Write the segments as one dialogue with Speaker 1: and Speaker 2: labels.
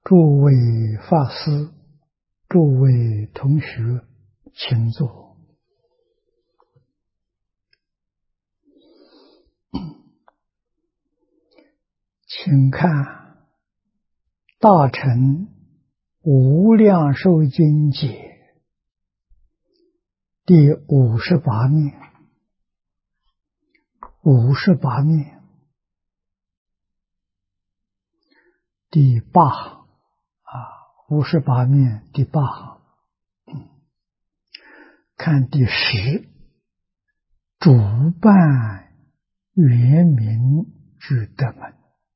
Speaker 1: 诸位法师，诸位同学，请坐。请看《大乘无量寿经解》第58面，58面第8行58面第8行，看第10，主办圆明具德门。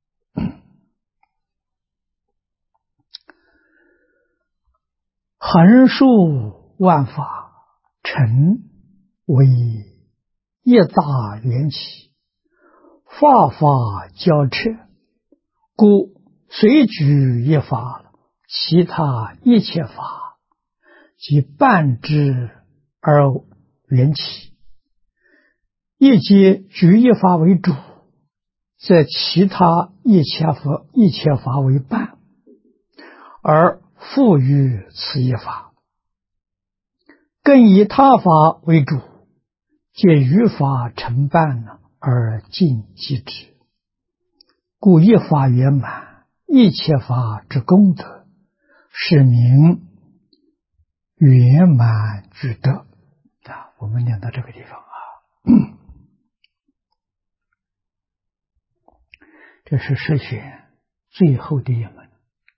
Speaker 1: 横竖万法，成为一大缘起，法法交彻，故随举一法，其他一切法即伴之而缘起。一皆举一法为主，则其他一切法为伴，而复于此一法，更以他法为主，借于法成伴而尽其之，故一法圆满，一切法之功德，是名圆满具德。我们念到这个地方这是十选最后的一门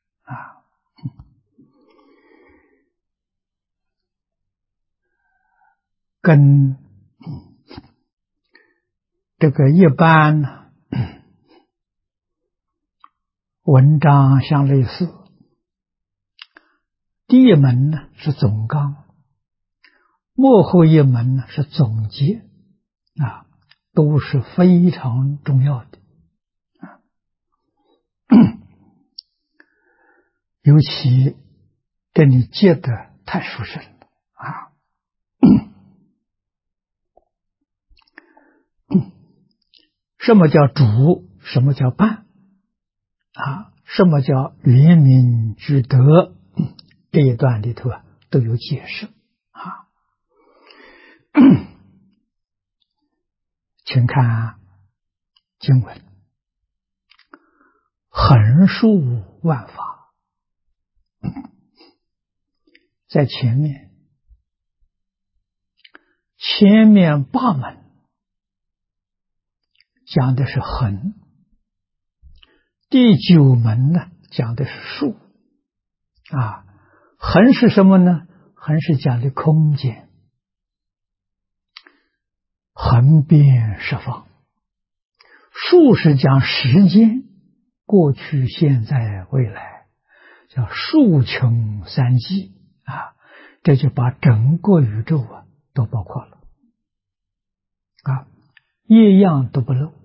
Speaker 1: 跟这个一般文章相类似。第一门呢是总纲，末后一门呢是总结都是非常重要的尤其跟你接的太熟悉了什么叫主？什么叫伴？什么叫圆明具德？这一段里头都有解释请看经文：横竖万法，在前面8门讲的是横，第9门呢讲的是竖横是什么呢？横是讲的空间，横遍十方。竖是讲时间，过去现在未来，叫竖穷三际这就把整个宇宙都包括了一样都不漏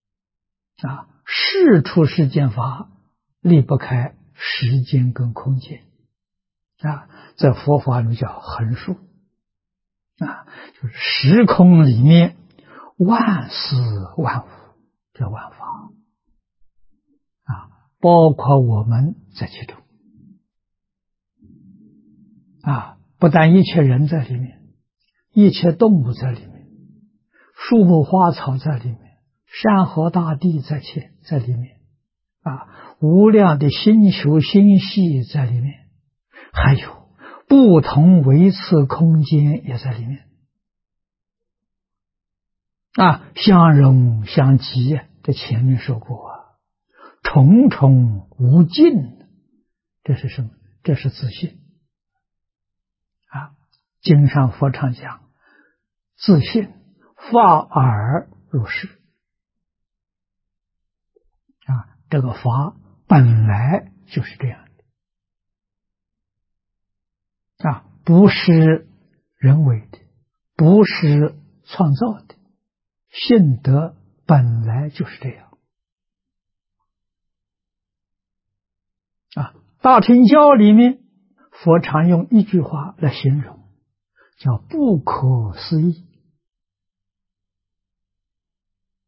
Speaker 1: 事出世间法离不开时间跟空间在佛法里叫横竖就是时空里面万事万物叫万法包括我们在其中不但一切人在里面，一切动物在里面，树木花草在里面，山河大地在里面无量的星球星系在里面，还有不同维次空间也在里面相容相即这前面说过重重无尽，这是什么？这是自信经上佛常讲自信法尔如是这个法本来就是这样的不是人为的，不是创造的，性德本来就是这样大乘教里面佛常用一句话来形容，叫不可思议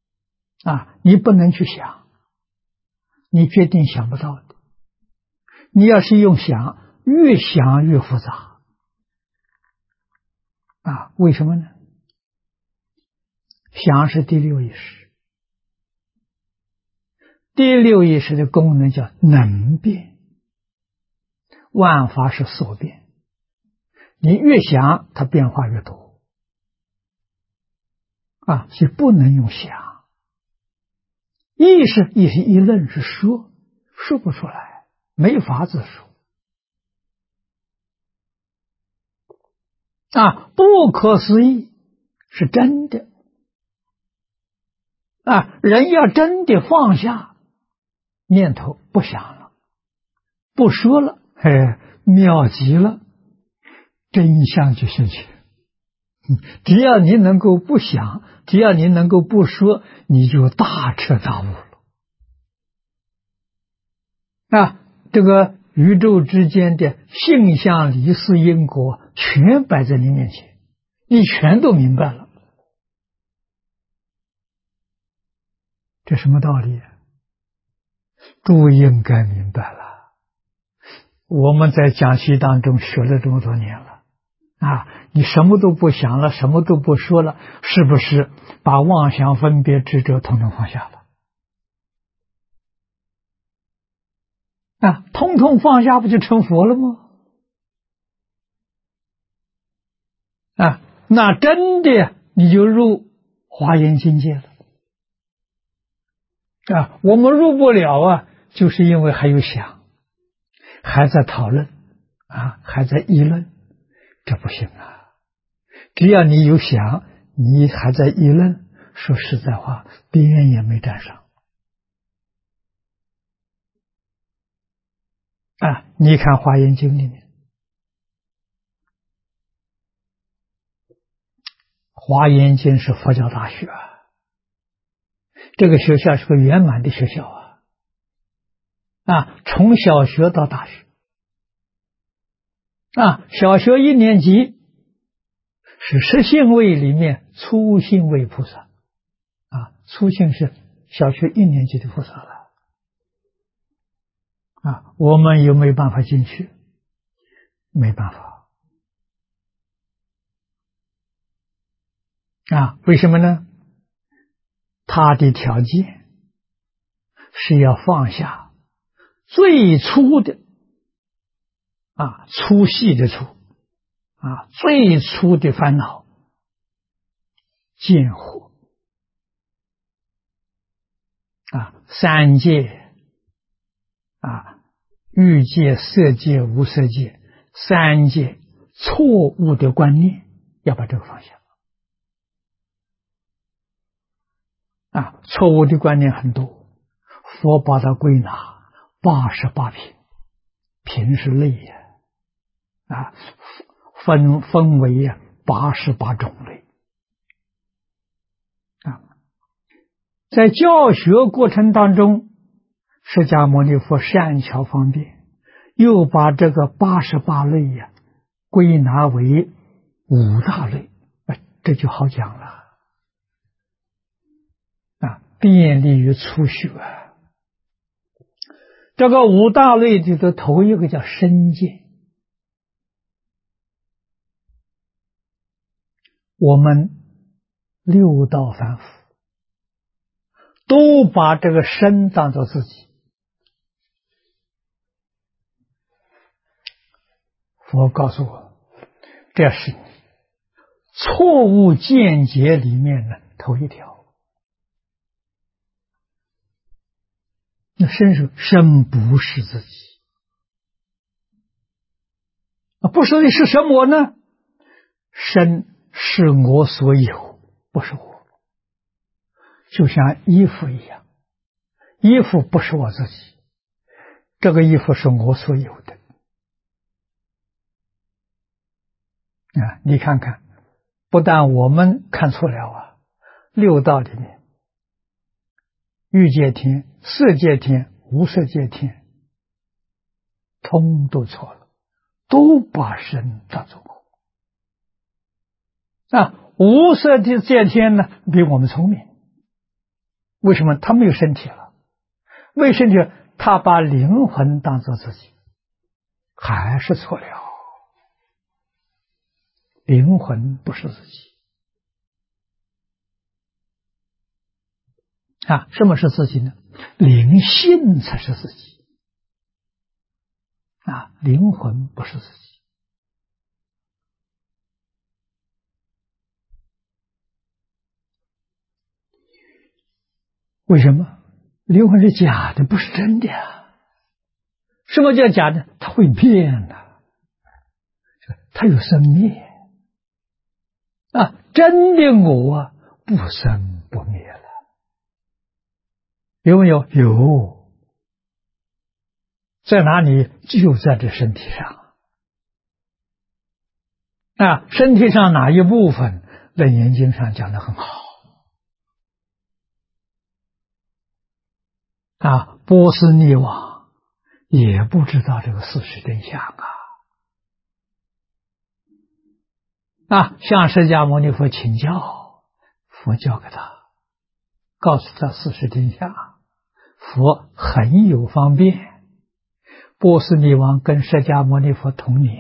Speaker 1: 你不能去想，你决定想不到的， 你要是用想，越想越复杂啊！为什么呢？想是第六意识，第六意识的功能叫能变，万法是所变。你越想，它变化越多啊，所以不能用想。意识一论是说不出来，没法子说啊，不可思议是真的啊，人要真的放下念头，不想了，不说了，妙极了，真相就现前。只要你能够不想，只要你能够不说，你就大彻大悟了啊！这个宇宙之间的性相离事因果全摆在你面前，你全都明白了。这什么道理？都应该明白了。我们在讲习当中学了这么多年了啊，你什么都不想了，什么都不说了，是不是把妄想分别执着统统放下了啊？统统放下不就成佛了吗？啊，那真的你就入华严境界了啊！我们入不了啊，就是因为还有想，还在讨论啊，还在议论，这不行啊！只要你有想，你还在议论，说实在话，边也没沾上啊！你看《华严经》里面，《华严经》是佛教大学啊，这个学校是个圆满的学校啊，从小学到大学啊，小学1年级是十信位里面初信位菩萨啊，初信是小学1年级的菩萨了啊，我们有没有办法进去？没办法啊，为什么呢？他的条件是要放下最初的啊，粗细的粗啊，最初的烦恼，见惑啊，三界啊，欲界、色界、无色界，三界错误的观念，要把这个放下啊，错误的观念很多，佛把它归纳88品，品是类呀啊，分为88种类啊。在教学过程当中，释迦牟尼佛善巧方便，又把这个88类归纳为5大类，这就好讲了啊，便利于初学啊。这个5大类里的头一个叫身见，我们六道凡夫都把这个身当作自己。佛告诉我，这是你错误见解里面的头一条。那身不是自己不是的是什么呢？身是我所有，不是我。就像衣服一样，衣服不是我自己，这个衣服是我所有的啊！你看看，不但我们看错了六道里面，欲界天、色界天、无色界天，通都错了，都把身当作我啊！无色的界天呢，比我们聪明。为什么？他没有身体了，没有身体，他把灵魂当作自己还是错了。灵魂不是自己啊！什么是自己呢？灵性才是自己啊！灵魂不是自己。为什么？灵魂是假的，不是真的呀。什么叫假的？它会变的，它有生灭啊！真的我啊，不生不灭了。有没有？有。在哪里？就在这身体上啊！身体上哪一部分？《楞严经》上讲得很好啊！波斯匿王也不知道这个事实真相啊！向释迦牟尼佛请教，佛教给他，告诉他事实真相，佛很有方便。波斯匿王跟释迦牟尼佛同年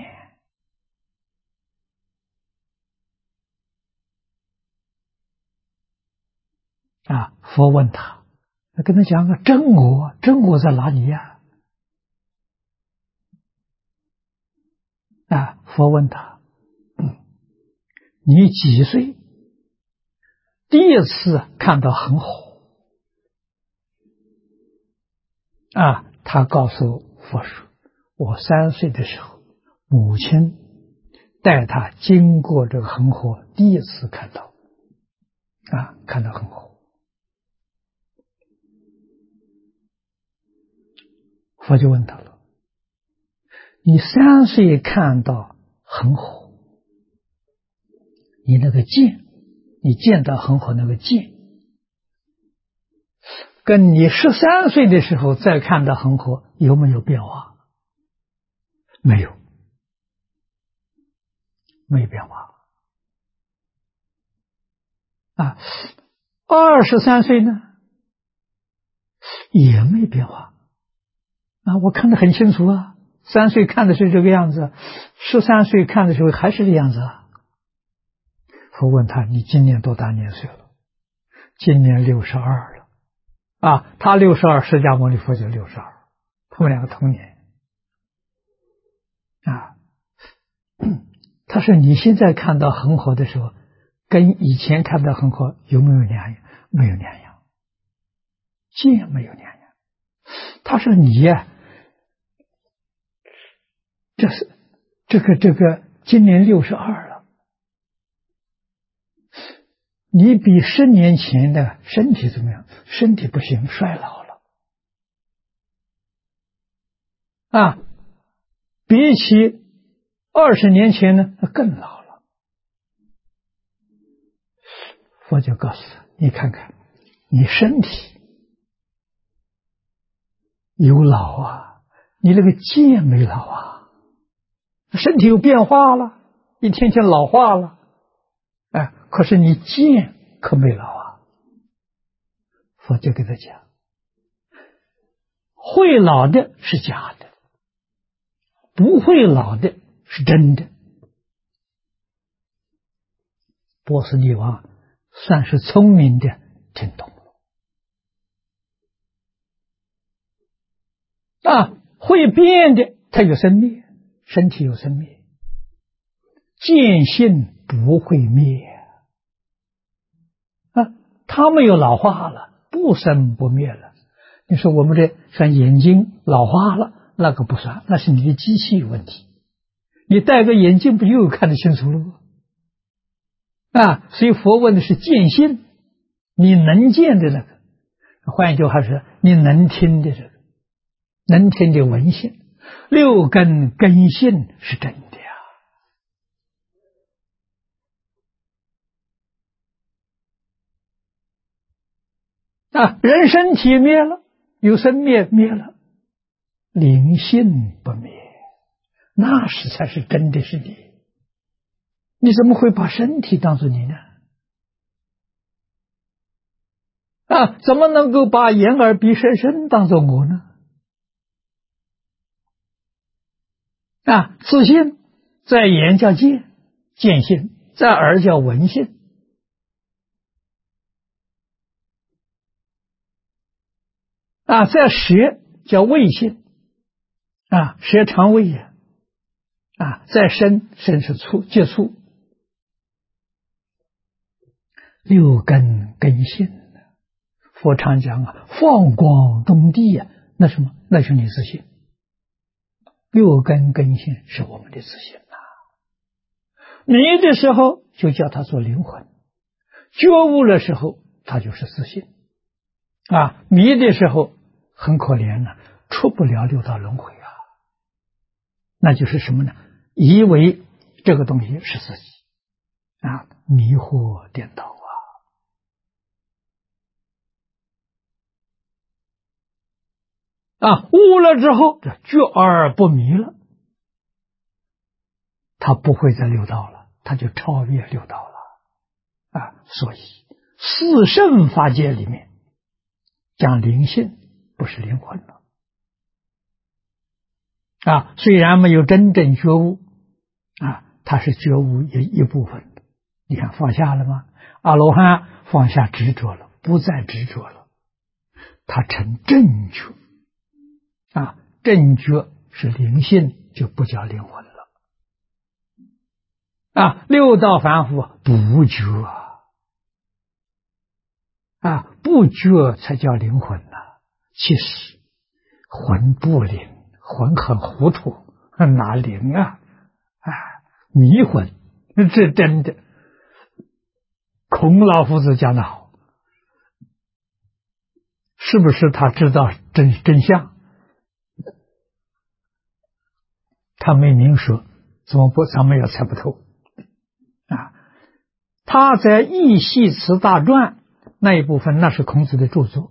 Speaker 1: 啊！佛问他，跟他讲个真我，真我在哪里呀？啊！佛问他，你几岁第一次看到恒火啊？他告诉佛说，我3岁的时候，母亲带他经过这个恒火，第一次看到啊，看到恒火。佛就问他了，你3岁看到恒火，你那个见，你见到恒火那个见，跟你13岁的时候再看到恒火有没有变化？没有，没有变化啊。23岁呢，也没变化啊。我看得很清楚啊，3岁看的是这个样子，13岁看的时候还是这样子啊。佛问他，你今年多大年岁了？今年62了啊。他62，释迦牟尼佛就62，他们两个同年啊。他说你现在看到恒火的时候，跟以前看到恒火有没有两样？没有两样，见没有两样。他说你呀，这是这个今年62了，你比10年前的身体怎么样？身体不行，衰老了啊，比起20年前呢，那更老了。佛就告诉他，你看看你身体有老啊，你那个见没老啊，身体有变化了，一天天老化了，哎，可是你见可没老啊。佛就给他讲，会老的是假的，不会老的是真的。波斯匿王算是聪明的听懂了啊，会变的它有生灭，身体有生灭，见性不会灭啊，它没有老化了，不生不灭了。你说我们的像眼睛老化了，那个不算，那是你的机器有问题。你戴个眼镜不又看得清楚了吗？啊，所以佛问的是见性，你能见的那个，换一句话是你能听的这个，能听的闻性，6根根性是真的啊！人身体灭了，有生灭灭了，灵性不灭，那时才是真的是你。你怎么会把身体当作你呢？啊，怎么能够把眼耳鼻舌身当作我呢？ 自信在眼叫见，见性；在耳叫闻性。在舌叫味性。舌尝味也。在身是接触。六根根性，佛常讲放光中地那什么？那是你自信。六根根性是我们的自信迷的时候就叫它做灵魂，觉悟的时候它就是自信。迷的时候很可怜出不了六道轮回那就是什么呢？以为这个东西是自己迷惑颠倒悟了之后觉而不迷了，他不会在六道了，他就超越六道了所以四圣法界里面讲灵性，不是灵魂了虽然没有真正觉悟它是觉悟一部分。你看放下了吗？阿罗汉放下执着了，不再执着了，他成正觉正觉是灵性，就不叫灵魂了六道凡夫不觉不觉才叫灵魂其实魂不灵，魂很糊涂，哪灵迷魂，这真的。孔老夫子讲得好，是不是他知道真相？他没明说，怎么不？咱们也猜不透他在《义系词大传》那一部分，那是孔子的著作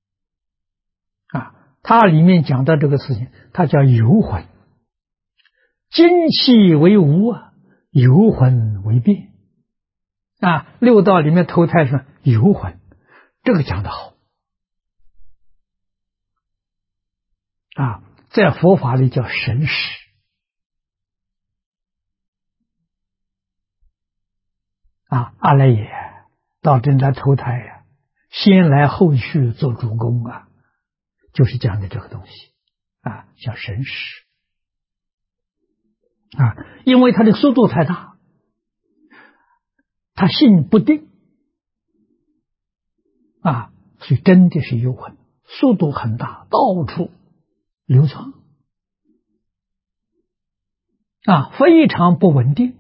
Speaker 1: 他里面讲到这个事情，他叫游魂，精气为无游魂为变六道里面投胎是游魂，这个讲得好在佛法里叫神识阿赖耶到这来投胎先来后去做主公就是讲的这个东西叫神识因为它的速度太大，它性不定所以真的是游魂，速度很大，到处流窜非常不稳定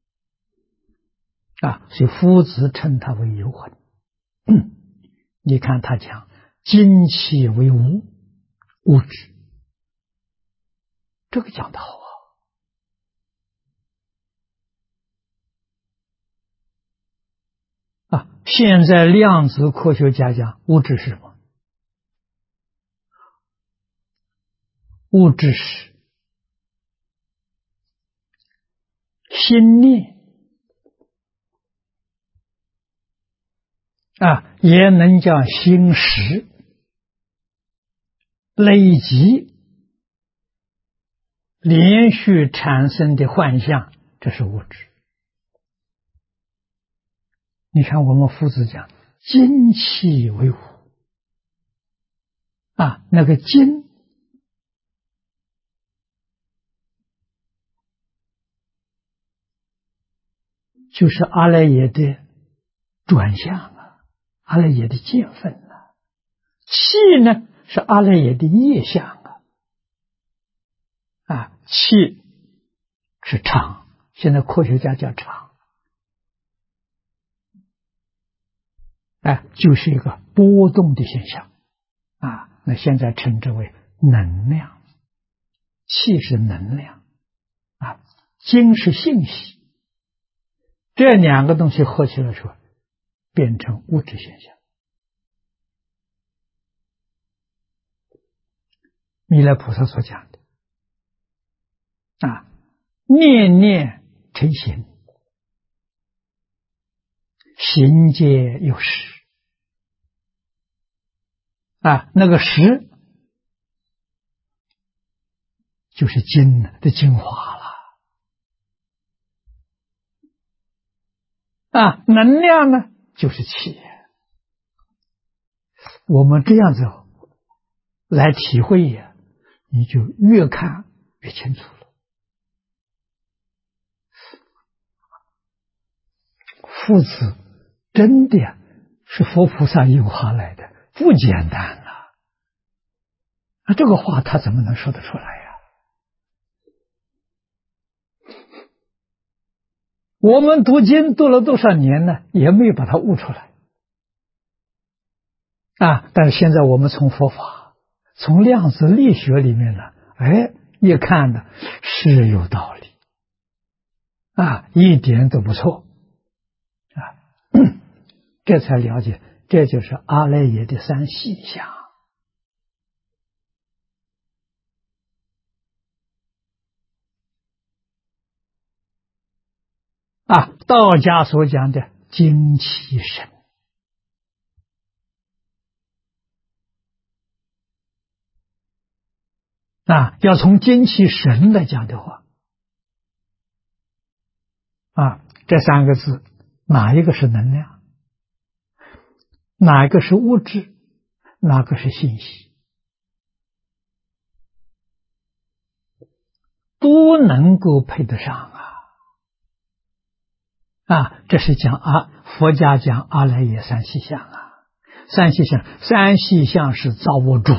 Speaker 1: 所以夫子称它为游魂你看他讲精气为无物质，这个讲得好现在量子科学家讲物质是什么？物质是心念也能叫心识累积连续产生的幻象，这是物质。你看我们夫子讲精气为无那个精就是阿赖耶的转向阿赖耶的见分气呢是阿赖耶的业相气是场，现在科学家叫场就是一个波动的现象那现在称之为能量，气是能量精是信息，这两个东西合起来说变成物质现象。弥勒菩萨所讲的念念成形，形皆有识那个识就是精的精华了。能量呢就是气。我们这样子来体会呀，你就越看越清楚了。父子真的是佛菩萨引化来的，不简单啊！这个话他怎么能说得出来呀？我们读经读了多少年呢，也没有把它悟出来但是现在我们从佛法，从量子力学里面呢，一看呢是有道理一点都不错这才了解，这就是阿赖耶的三细相道家所讲的精气神要从精气神来讲的话这三个字哪一个是能量，哪一个是物质，哪个是信息，都能够配得上这是讲佛家讲阿赖耶三细相三细相是造物主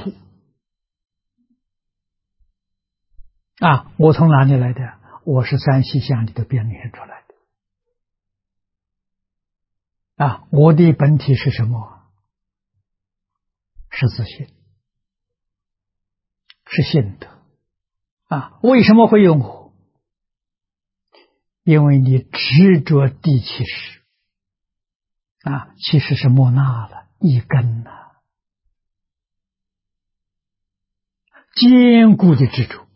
Speaker 1: 我从哪里来的？我是三细相里头变现出来的我的本体是什么？是自信，是信德为什么会有我？因为你执着第七识其实是莫那了一根坚固的执着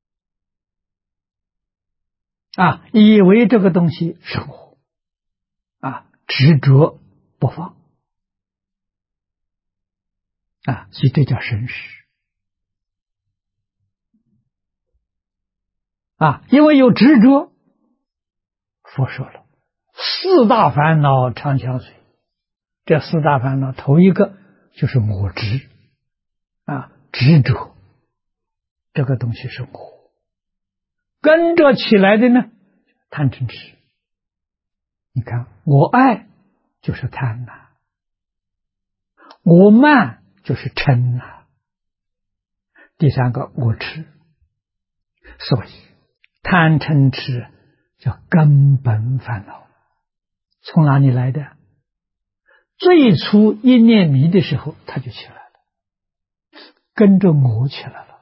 Speaker 1: 以为这个东西是我执着不放所以这叫神识因为有执着，佛说了四大烦恼常相随。这四大烦恼头一个就是我执执着这个东西是我，跟着起来的呢贪嗔痴。你看我爱就是贪我慢就是嗔第三个我痴。所以贪嗔痴叫根本烦恼。从哪里来的？最初一念迷的时候它就起来了，跟着我起来了。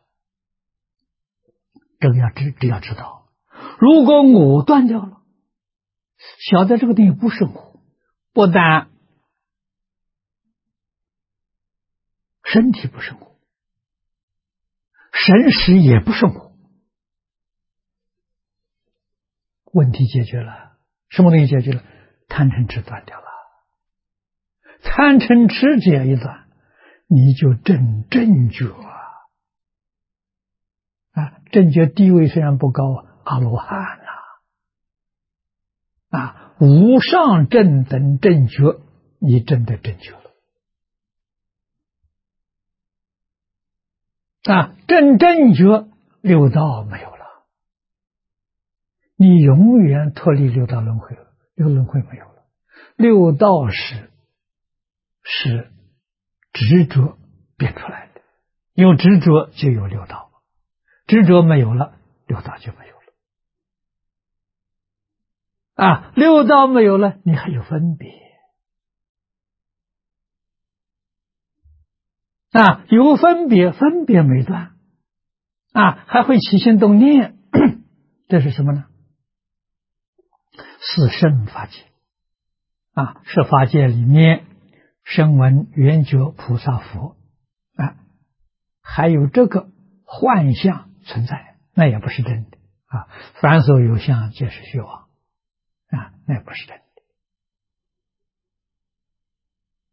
Speaker 1: 这个要知道，如果我断掉了，晓得这个东西不是我，不但身体不是我，神识也不是我，问题解决了。什么东西解决了？贪嗔痴断掉了。贪嗔痴这样一断，你就正觉正觉地位虽然不高，阿罗汉无上正等正觉，你真的正觉了正觉六道没有了，你永远脱离六道轮回了，六轮回没有了。六道是执着变出来的，有执着就有六道，执着没有了，六道就没有了六道没有了，你还有分别有分别，分别没断还会起心动念这是什么呢？是圣法界是法界里面声闻缘觉菩萨佛还有这个幻象存在，那也不是真的凡所有相皆是虚妄那也不是真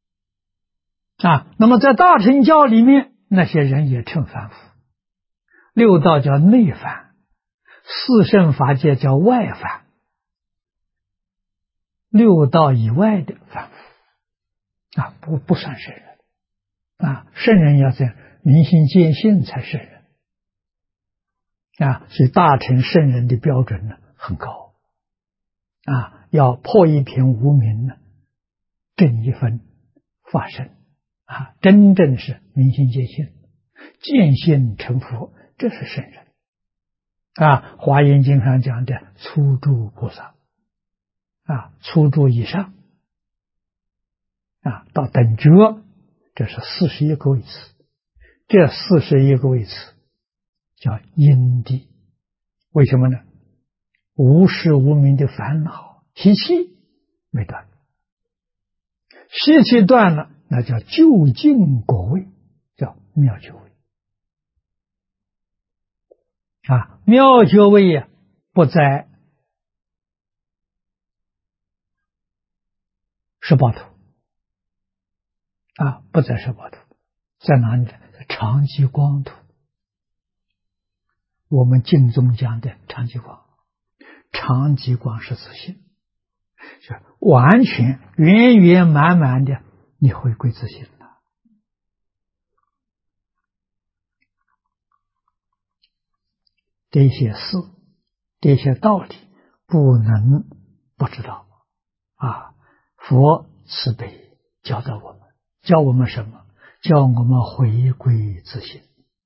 Speaker 1: 的那么在大乘教里面，那些人也称凡夫， 六道叫内凡，四圣法界叫外凡，六道以外的凡夫啊，不算圣人啊。圣人要这样明心见性才圣人啊。所以大乘圣人的标准呢很高啊，要破一片无明呢，正一分法身啊，真正是明心见性，见性成佛，这是圣人啊。华严经上讲的初住菩萨啊，初住以上啊，到等觉，这是41个位次。这41个位次叫因地，为什么呢？无始无明的烦恼习气没断，习气断了，那叫究竟果位，叫妙觉位啊。妙觉位呀，不在十八图啊，不在十八图，在哪里？在常寂光图。我们经中讲的常寂光，常寂光是自性，就完全圆圆满满的，你回归自性了。这些事，这些道理，不能不知道啊！佛慈悲教导我们，教我们什么？教我们回归自性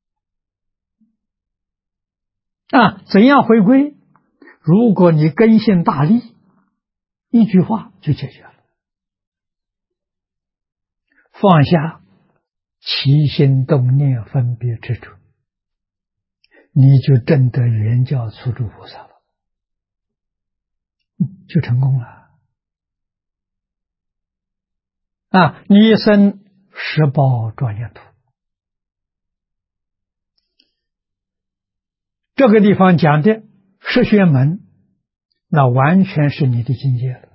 Speaker 1: 啊！怎样回归？如果你根性大利，一句话就解决了。放下起心动念分别执着，你就证得圆教初住菩萨了，就成功了啊！你一生十报庄严土，这个地方讲的十玄门，那完全是你的境界了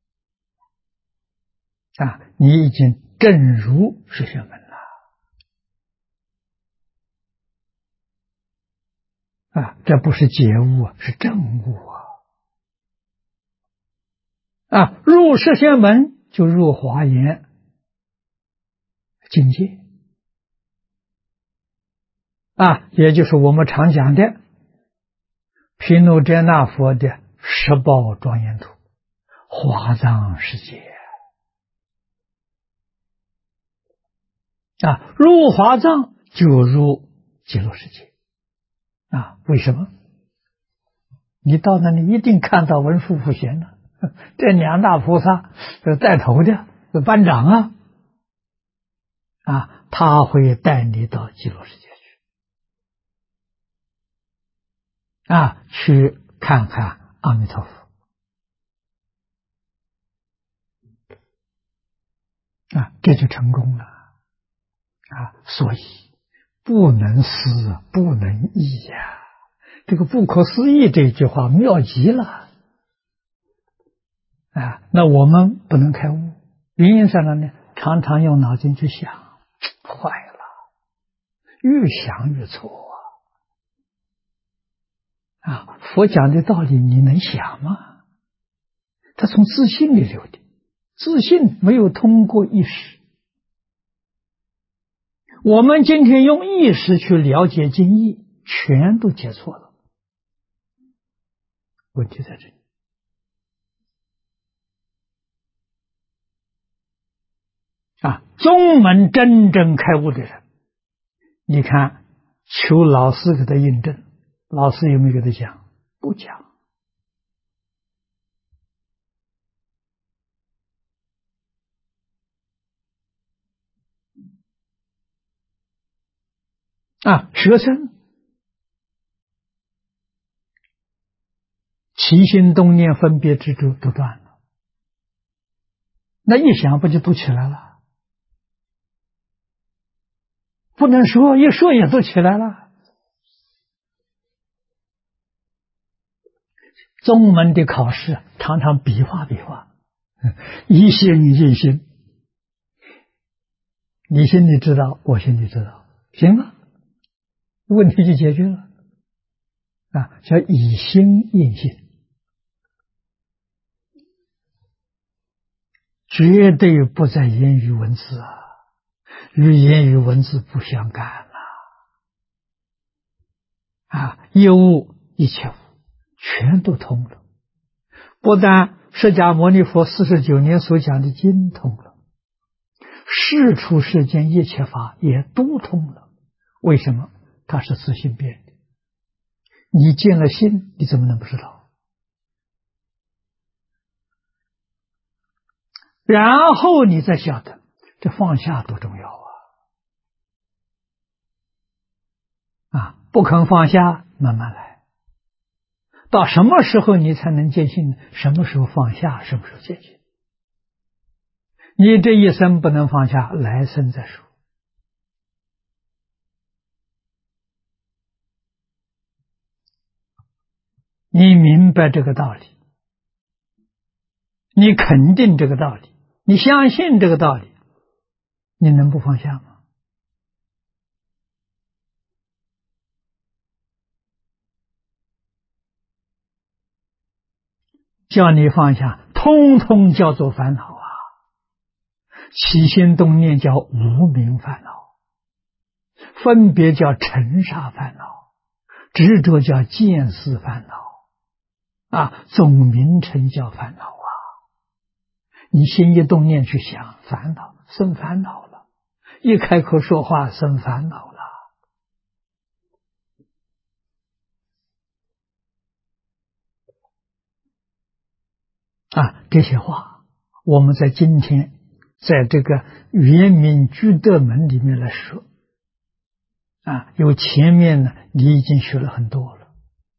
Speaker 1: 啊！你已经证入十玄门了啊！这不是解悟啊，是证悟啊！入十玄门就入华严境界啊，也就是我们常讲的毗卢遮那佛的十报庄严土，华藏世界啊，入华藏就入极乐世界啊！为什么？你到那里一定看到文殊普贤了，这两大菩萨带头的班长啊，他会带你到极乐世界去啊，去看看阿弥陀佛啊，这就成功了啊！所以不能思，不能议呀，这个不可思议这句话妙极了啊！那我们不能开悟，原因上呢，常常用脑筋去想，坏了，越想越错啊！佛讲的道理你能想吗？他从自信里流的，自信没有通过意识。我们今天用意识去了解经义，全都解错了。问题在这里啊！宗门真正开悟的人，你看求老师给他印证，老师有没有给他讲？不讲啊！学生起心动念分别执着都断了，那一想不就都起来了？不能说，一说也都起来了。宗门的考试常常比划比划，一心一心，你心里知道，我心里知道，行吗？ 问题就解决了啊，叫以心应心，绝对不在言语文字啊，与言语文字不相干了啊，一物一切物全都通了，不但释迦牟尼佛49年所讲的经通了，世出世间一切法也都通了。为什么？它是自性变的，你见了心，你怎么能不知道？然后你再晓得，这放下多重要啊！不肯放下，慢慢来。到什么时候你才能见性呢？什么时候放下，什么时候见性。你这一生不能放下，来生再说。你明白这个道理，你肯定这个道理，你相信这个道理，你能不放下吗？叫你放下，通通叫做烦恼啊！起心动念叫无明烦恼，分别叫尘沙烦恼，执着叫见思烦恼啊，总名称叫烦恼啊！你心一动念去想，烦恼生烦恼了，一开口说话生烦恼了啊！这些话我们在今天在这个圆明居德门里面来说啊，有前面呢你已经学了很多了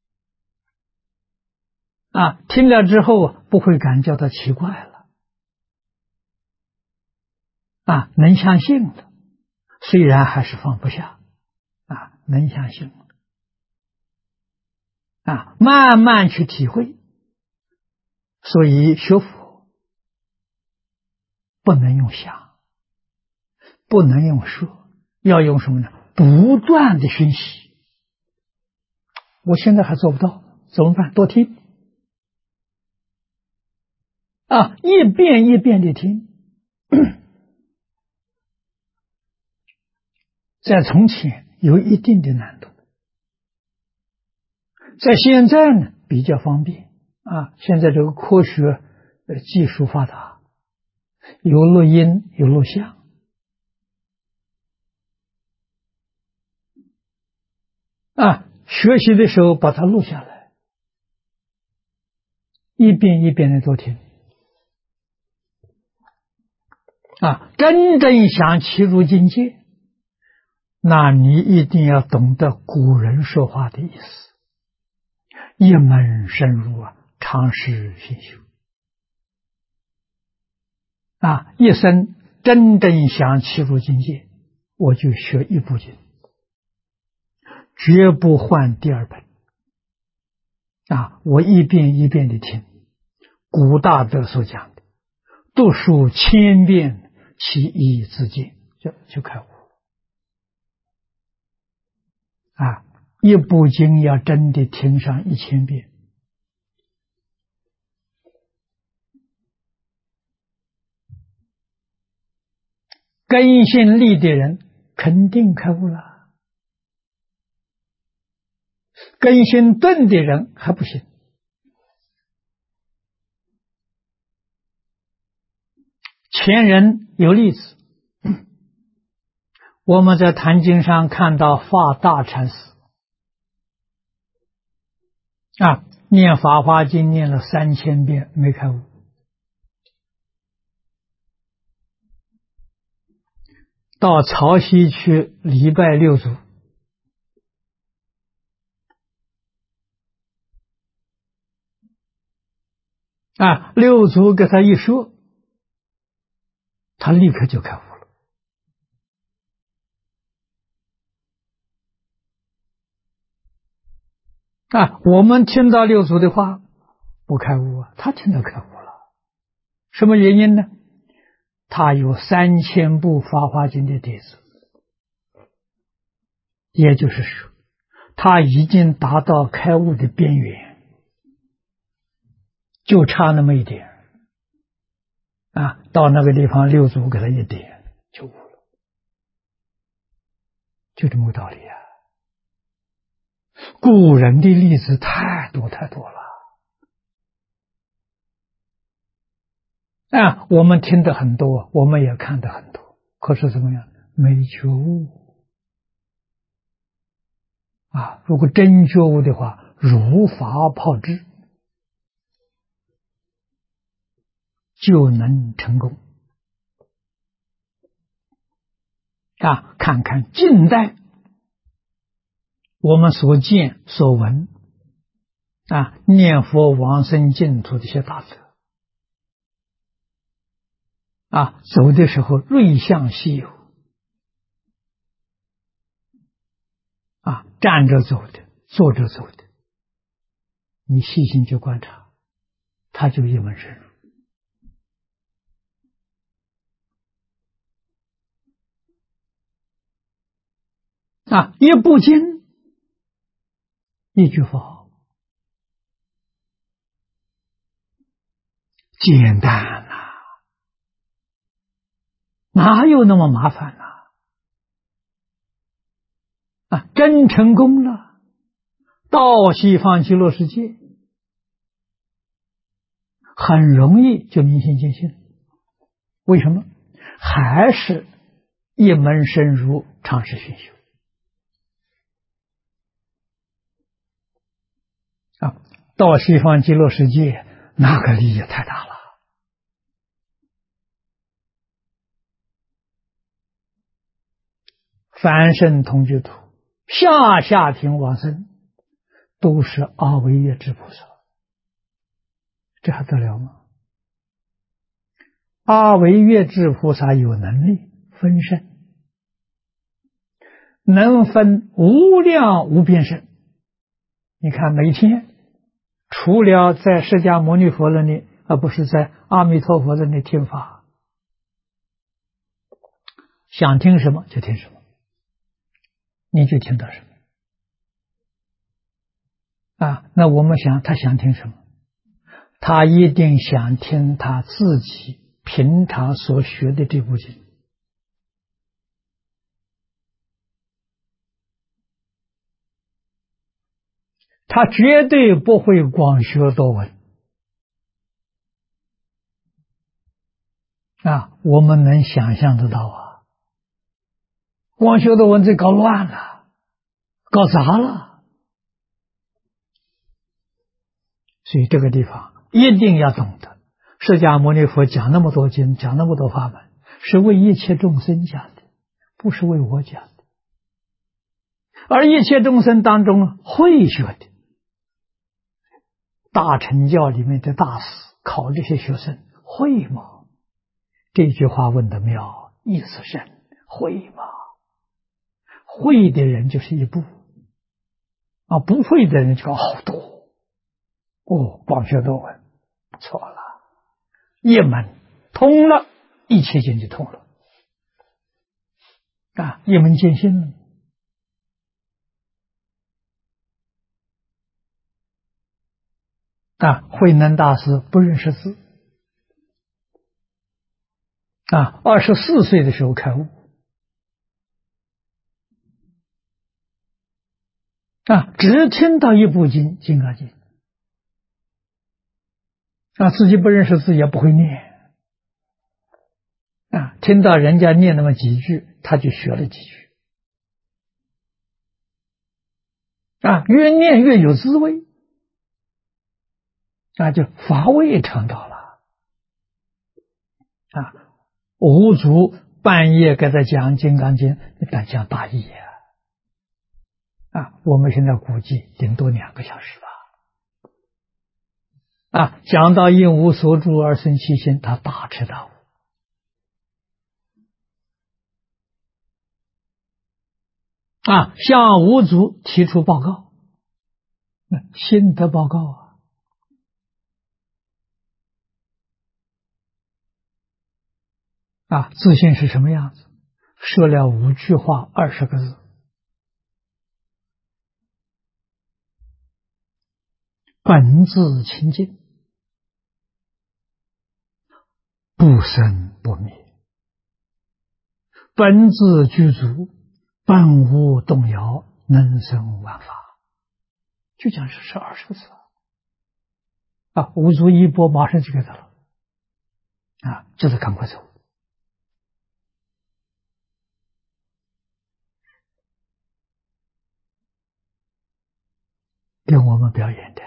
Speaker 1: 啊，听了之后不会感觉到奇怪了啊，能相信了，虽然还是放不下啊，能相信了啊，慢慢去体会。所以学佛不能用想，不能用说，要用什么呢？不断的熏习。我现在还做不到，怎么办？多听啊，一遍一遍的听。在从前有一定的难度，在现在呢比较方便啊。现在这个科学技术发达，有录音有录像啊，学习的时候把它录下来，一遍一遍的多听啊，真正想切入境界，那你一定要懂得古人说话的意思，一门深入啊，常识熏修啊，一生真正想切入境界，我就学一部经，绝不换第二本啊！我一遍一遍的听，古大德所讲的，读书千遍，其义自见，就开悟啊！一部经要真的听上1000遍，根性利的人肯定开悟了，根性钝的人还不行。前人有例子，我们在坛经上看到法大禅师啊，念法华经念了3000遍没开悟，到潮汐去礼拜六祖啊，六祖给他一说，他立刻就开悟了啊！我们听到六祖的话不开悟啊，他听到开悟了，什么原因呢？他有3000部法华经的弟子，也就是说他已经达到开悟的边缘，就差那么一点到那个地方六祖给他一点就悟了，就这么个道理古人的例子太多太多了我们听得很多，我们也看得很多，可是怎么样？没觉悟如果真觉悟的话，如法炮制，就能成功看看近代我们所见所闻念佛往生净土的一些大德走的时候瑞相稀有站着走的，坐着走的，你细心去观察，他就一门深入一部经，一句佛号，简单哪有那么麻烦真成功了，到西方极乐世界很容易就明心见性。为什么？还是一门深入，长时熏修到西方极乐世界那个利益太大了。凡圣同居土下品往生都是阿惟越致菩萨，这还得了吗？阿惟越致菩萨有能力分身，能分无量无边身。你看每天除了在释迦牟尼佛那里，而不是在阿弥陀佛那里听法，想听什么就听什么，你就听到什么那我们想他想听什么？他一定想听他自己平常所学的这部经。他绝对不会广学多闻我们能想象得到广学多闻这搞乱了，搞砸了。所以这个地方一定要懂得，释迦牟尼佛讲那么多经，讲那么多法门，是为一切众生讲的，不是为我讲的。而一切众生当中会学的，大乘教里面的大师考这些学生会吗？这句话问得妙，意思深，会吗？会的人就是一部不会的人就好多广学多闻，错了，一门通了，一切经就通了一门见性了。慧能大师不认识字24岁的时候开悟只听到一部经《金刚经》自己不认识字也不会念听到人家念那么几句，他就学了几句越念越有滋味就法味尝到了五祖半夜给他讲《金刚经》，但讲大意我们现在估计顶多2个小时吧讲到应无所住而生其心，他大彻大悟向五祖提出报告，心得报告自信是什么样子？说了5句话20个字本自清净，不生不灭，本自具足，本无动摇，能生万法。就讲是20个字啊，无足一钵，马上就给他了啊，叫他赶快走。给我们表演的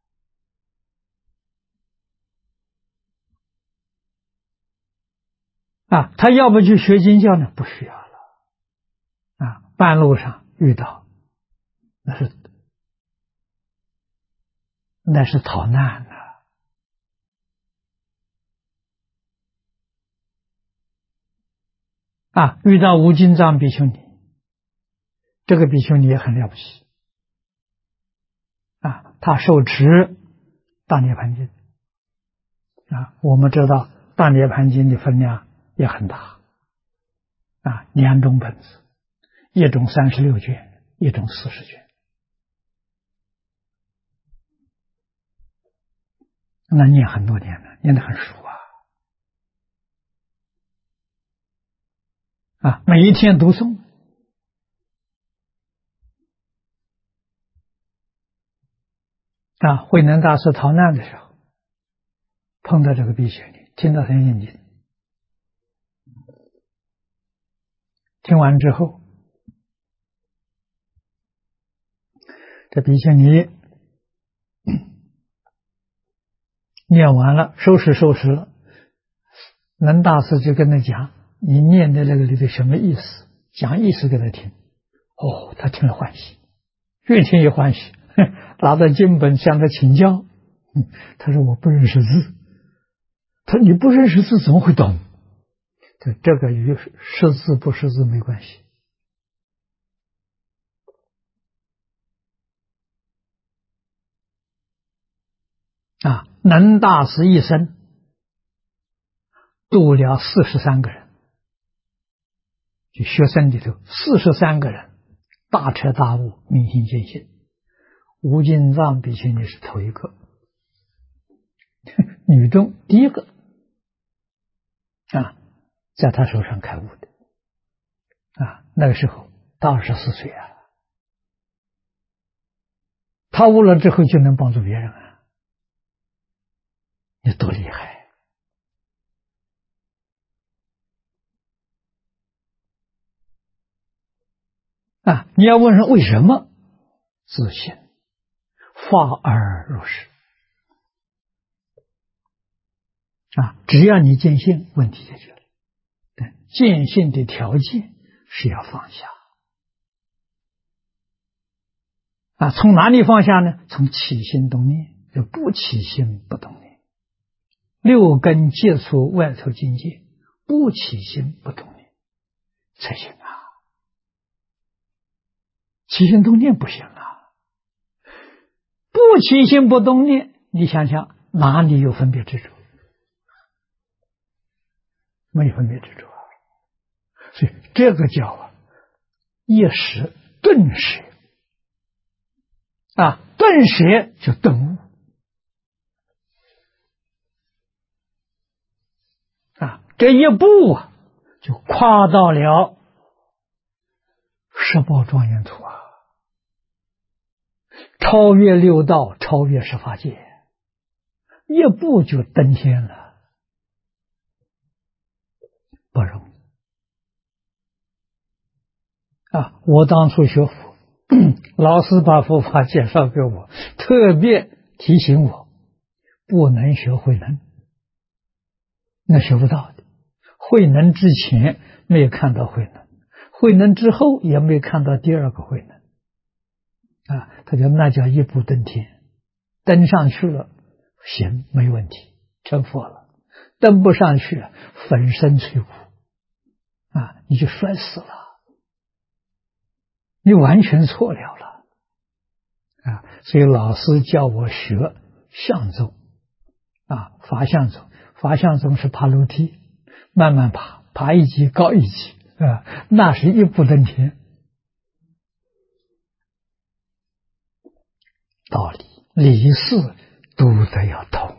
Speaker 1: 啊，他要不去学经教呢？不需要了啊。半路上遇到，那是逃难的啊。遇到无尽藏比丘尼，这个比丘尼也很了不起啊，他受持大涅盘经啊。我们知道大涅盘经的分量也很大啊，2种本子，一种36卷，一种40卷。那念很多年了，念得很熟啊，每一天读诵啊。慧能大师逃难的时候，碰到这个比丘尼，听到他念经，听完之后，这比丘尼念完了，收拾了，能大师就跟他讲，你念的那个里头什么意思，讲意思给他听。哦，他听了欢喜，越听越欢喜，拿到经本向他请教。他说我不认识字。他说你不认识字怎么会懂？这个与识字不识字没关系啊。能大师一生度了43个人，就学生里头43个人大彻大悟，明心见性。无尽藏比丘尼是头一个，女中第一个啊，在他手上开悟的啊。那个时候他24岁啊，他悟了之后就能帮助别人啊，你多厉害啊！你要问说为什么？自信发而入实啊！只要你见性，问题解决了。见性的条件是要放下啊。从哪里放下呢？从起心动念，就不起心不动念。6根接触外头境界，不起心不动念才行啊。起心动念不行啊，不起心不动念，你想想哪里有分别执着？没有分别执着啊。所以这个叫一时顿舍啊，顿舍就顿悟啊，这一步啊就跨到了十宝庄严土啊，超越6道，超越十法界，一步就登天了，不容易啊！我当初学佛，老师把佛法介绍给我，特别提醒我不能学慧能，那学不到的。慧能之前没有看到慧能，慧能之后也没有看到第二个慧能啊。他讲那叫一步登天，登上去了行没问题，成佛了；登不上去，粉身碎骨啊，你就摔死了，你完全错了啊。所以老师叫我学相宗啊，法相宗。法相宗是爬楼梯，慢慢爬，爬一级高一级啊，那是一步登天。道理理事都得要通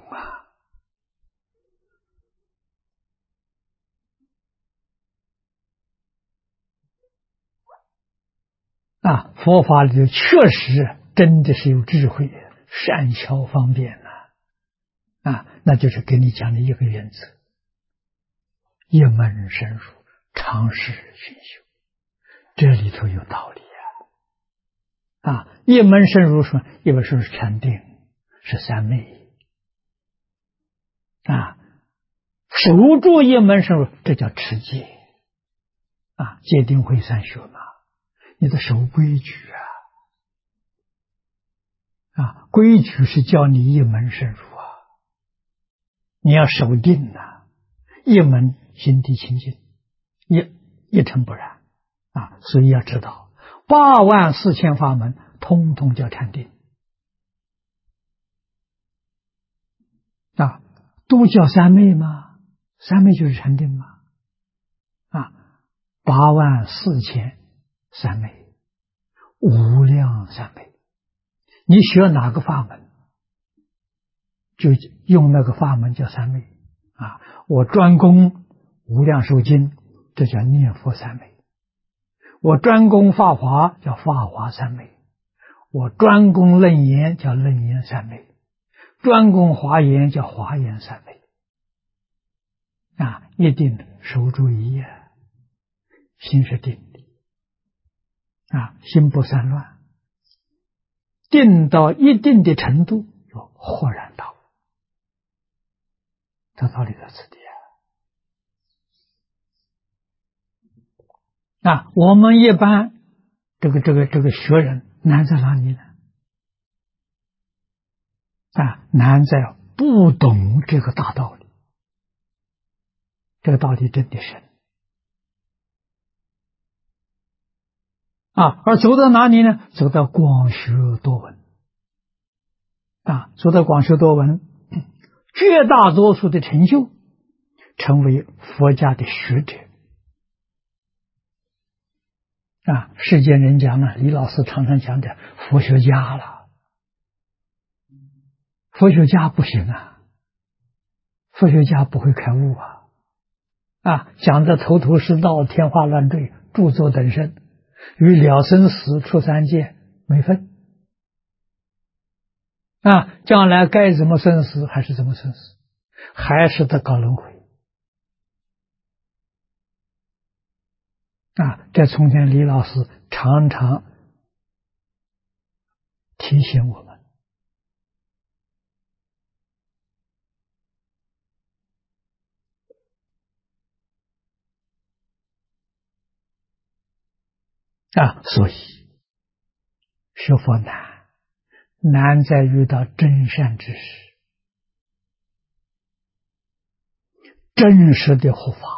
Speaker 1: 佛法里确实真的是有智慧，善巧方便那就是给你讲的一个原则：一门深入，常识熏修，这里头有道理一门深入说，一本说是禅定，是三昧守住一门深入，这叫持戒戒定慧三学嘛，你得守规矩规矩是叫你一门深入你要守定一门心地清净，一尘不染所以要知道84000法门通通叫禅定都叫三昧吗？三昧就是禅定吗？84000三昧，无量三昧，你学哪个法门就用那个法门叫三昧我专攻无量寿经，这叫念佛三昧；我专攻法华叫法华三昧；我专攻楞严叫楞严三昧；专攻华严叫华严三昧一定守住一心是定的心不散乱，定到一定的程度就豁然大悟，这道理在此地我们一般这个学人难在哪里呢？难在不懂这个大道理，这个道理真的深而走到哪里呢？走到广学多闻走到广学多闻，绝大多数的成就成为佛家的学者世间人讲李老师常常讲的佛学家了，佛学家不行佛学家不会开悟讲的头头是道，天花乱坠，著作等身，与了生死出三界没分将来该怎么生死还是怎么生死，还是得搞轮回这从前李老师常常提醒我们所以学佛难在遇到真善之事，真实的护法，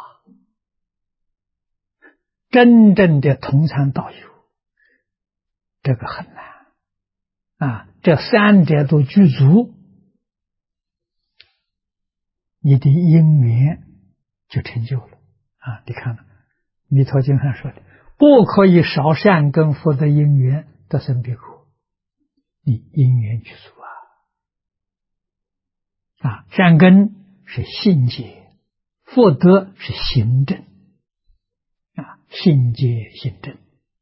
Speaker 1: 真正的同参道友，这个很难这三者都具足，你的因缘就成就了你看弥陀经上说的，不可以少善根福德因缘得生彼国，你因缘具足善根是信解，福德是行正信解行正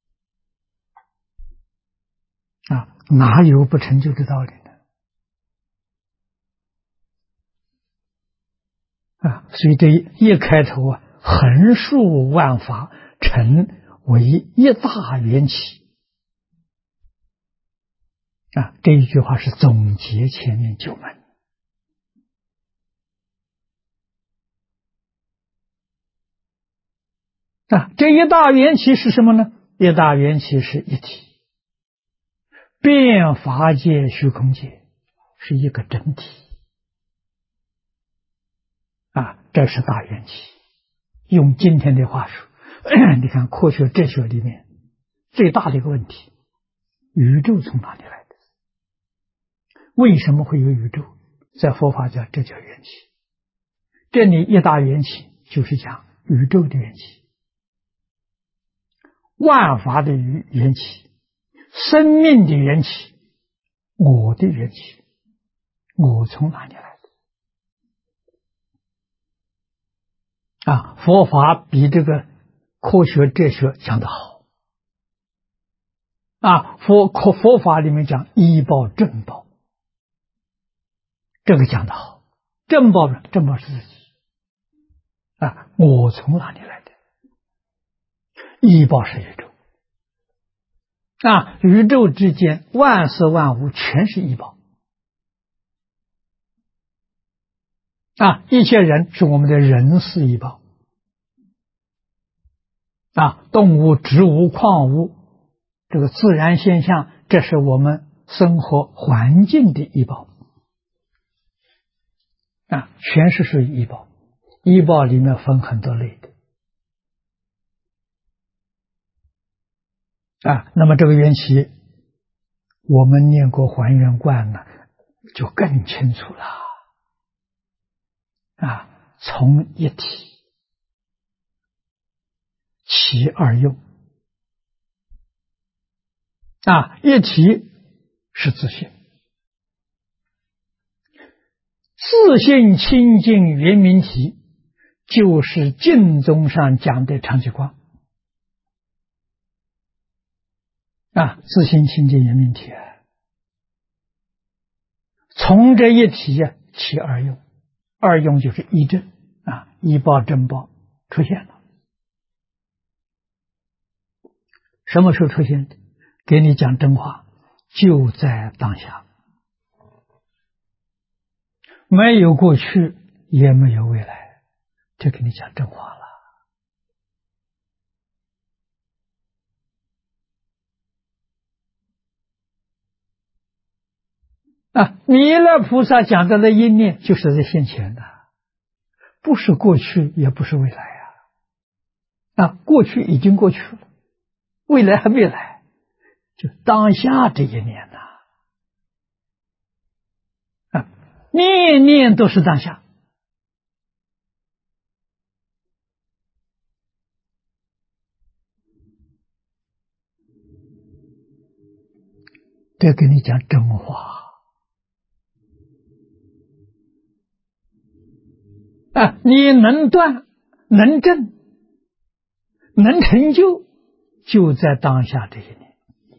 Speaker 1: 哪有不成就的道理呢所以这一开头横竖万法成为一大缘起这一句话是总结前面9门这一大缘起是什么呢？一大缘起是一体，变法界虚空界是一个整体这是大缘起。用今天的话说你看科学哲学里面最大的一个问题，宇宙从哪里来的？为什么会有宇宙？在佛法讲这叫缘起，这里一大缘起就是讲宇宙的缘起，万法的缘起，生命的缘起， 我的缘起，我从哪里来的？佛法比这个科学哲学讲得好。佛法里面讲依报正报，这个讲得好。正报呢？正报是自己。我从哪里来的？依报是宇宙。宇宙之间万事万物全是依报。一切人是我们的人事依报。动物、植物、矿物，这个自然现象，这是我们生活环境的依报。全是属于依报。依报里面分很多类的。那么这个缘起，我们念过还原观呢，就更清楚了。从一体其二用。一体是自性，自性清净圆明体，就是净宗上讲的常寂光。自性清净圆明体，从这一体起二用。二用就是依正，依报正报出现了。什么时候出现的？给你讲真话，就在当下，没有过去，也没有未来，就给你讲真话了。弥勒菩萨讲的那一念，就是在现前的，不是过去，也不是未来过去已经过去了，未来还没来，就当下这一念念念都是当下。这跟你讲真话。你能断，能证，能成就，就在当下这一念。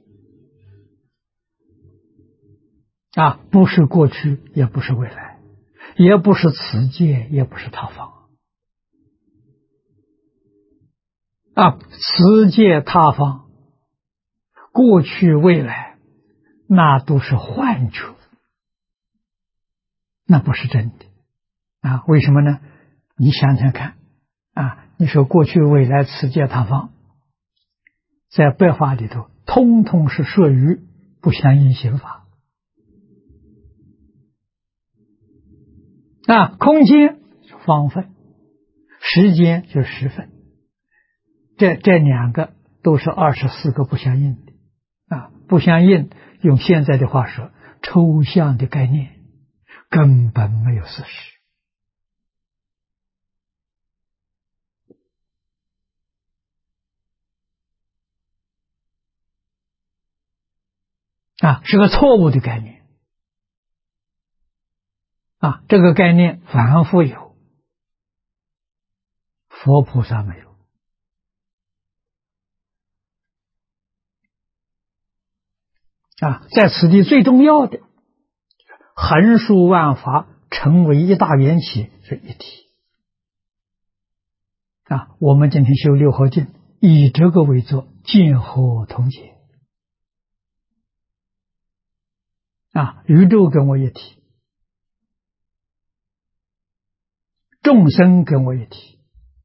Speaker 1: 不是过去，也不是未来，也不是此界，也不是他方。此界他方，过去未来，那都是幻觉，那不是真的。为什么呢？你想想看，你说过去未来此界他方，在白话里头通通是属于不相应刑法。空间是方分，时间就是时分，这两个都是24个不相应的。不相应，用现在的话说，抽象的概念，根本没有事实。是个错误的概念。这个概念凡夫有，佛菩萨没有。在此地最重要的，横竖万法成为一大缘起是一体。我们今天修六合敬，以这个为作，见合同解。宇宙跟我一体，众生跟我一体，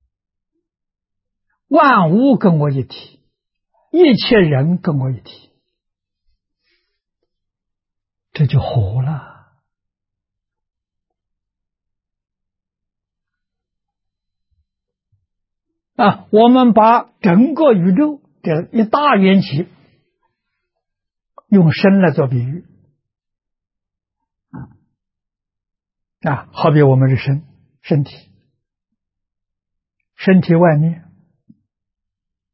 Speaker 1: 万物跟我一体，一切人跟我一体，这就合了。我们把整个宇宙这一大缘起用身来做比喻。好比我们是身体，身体外面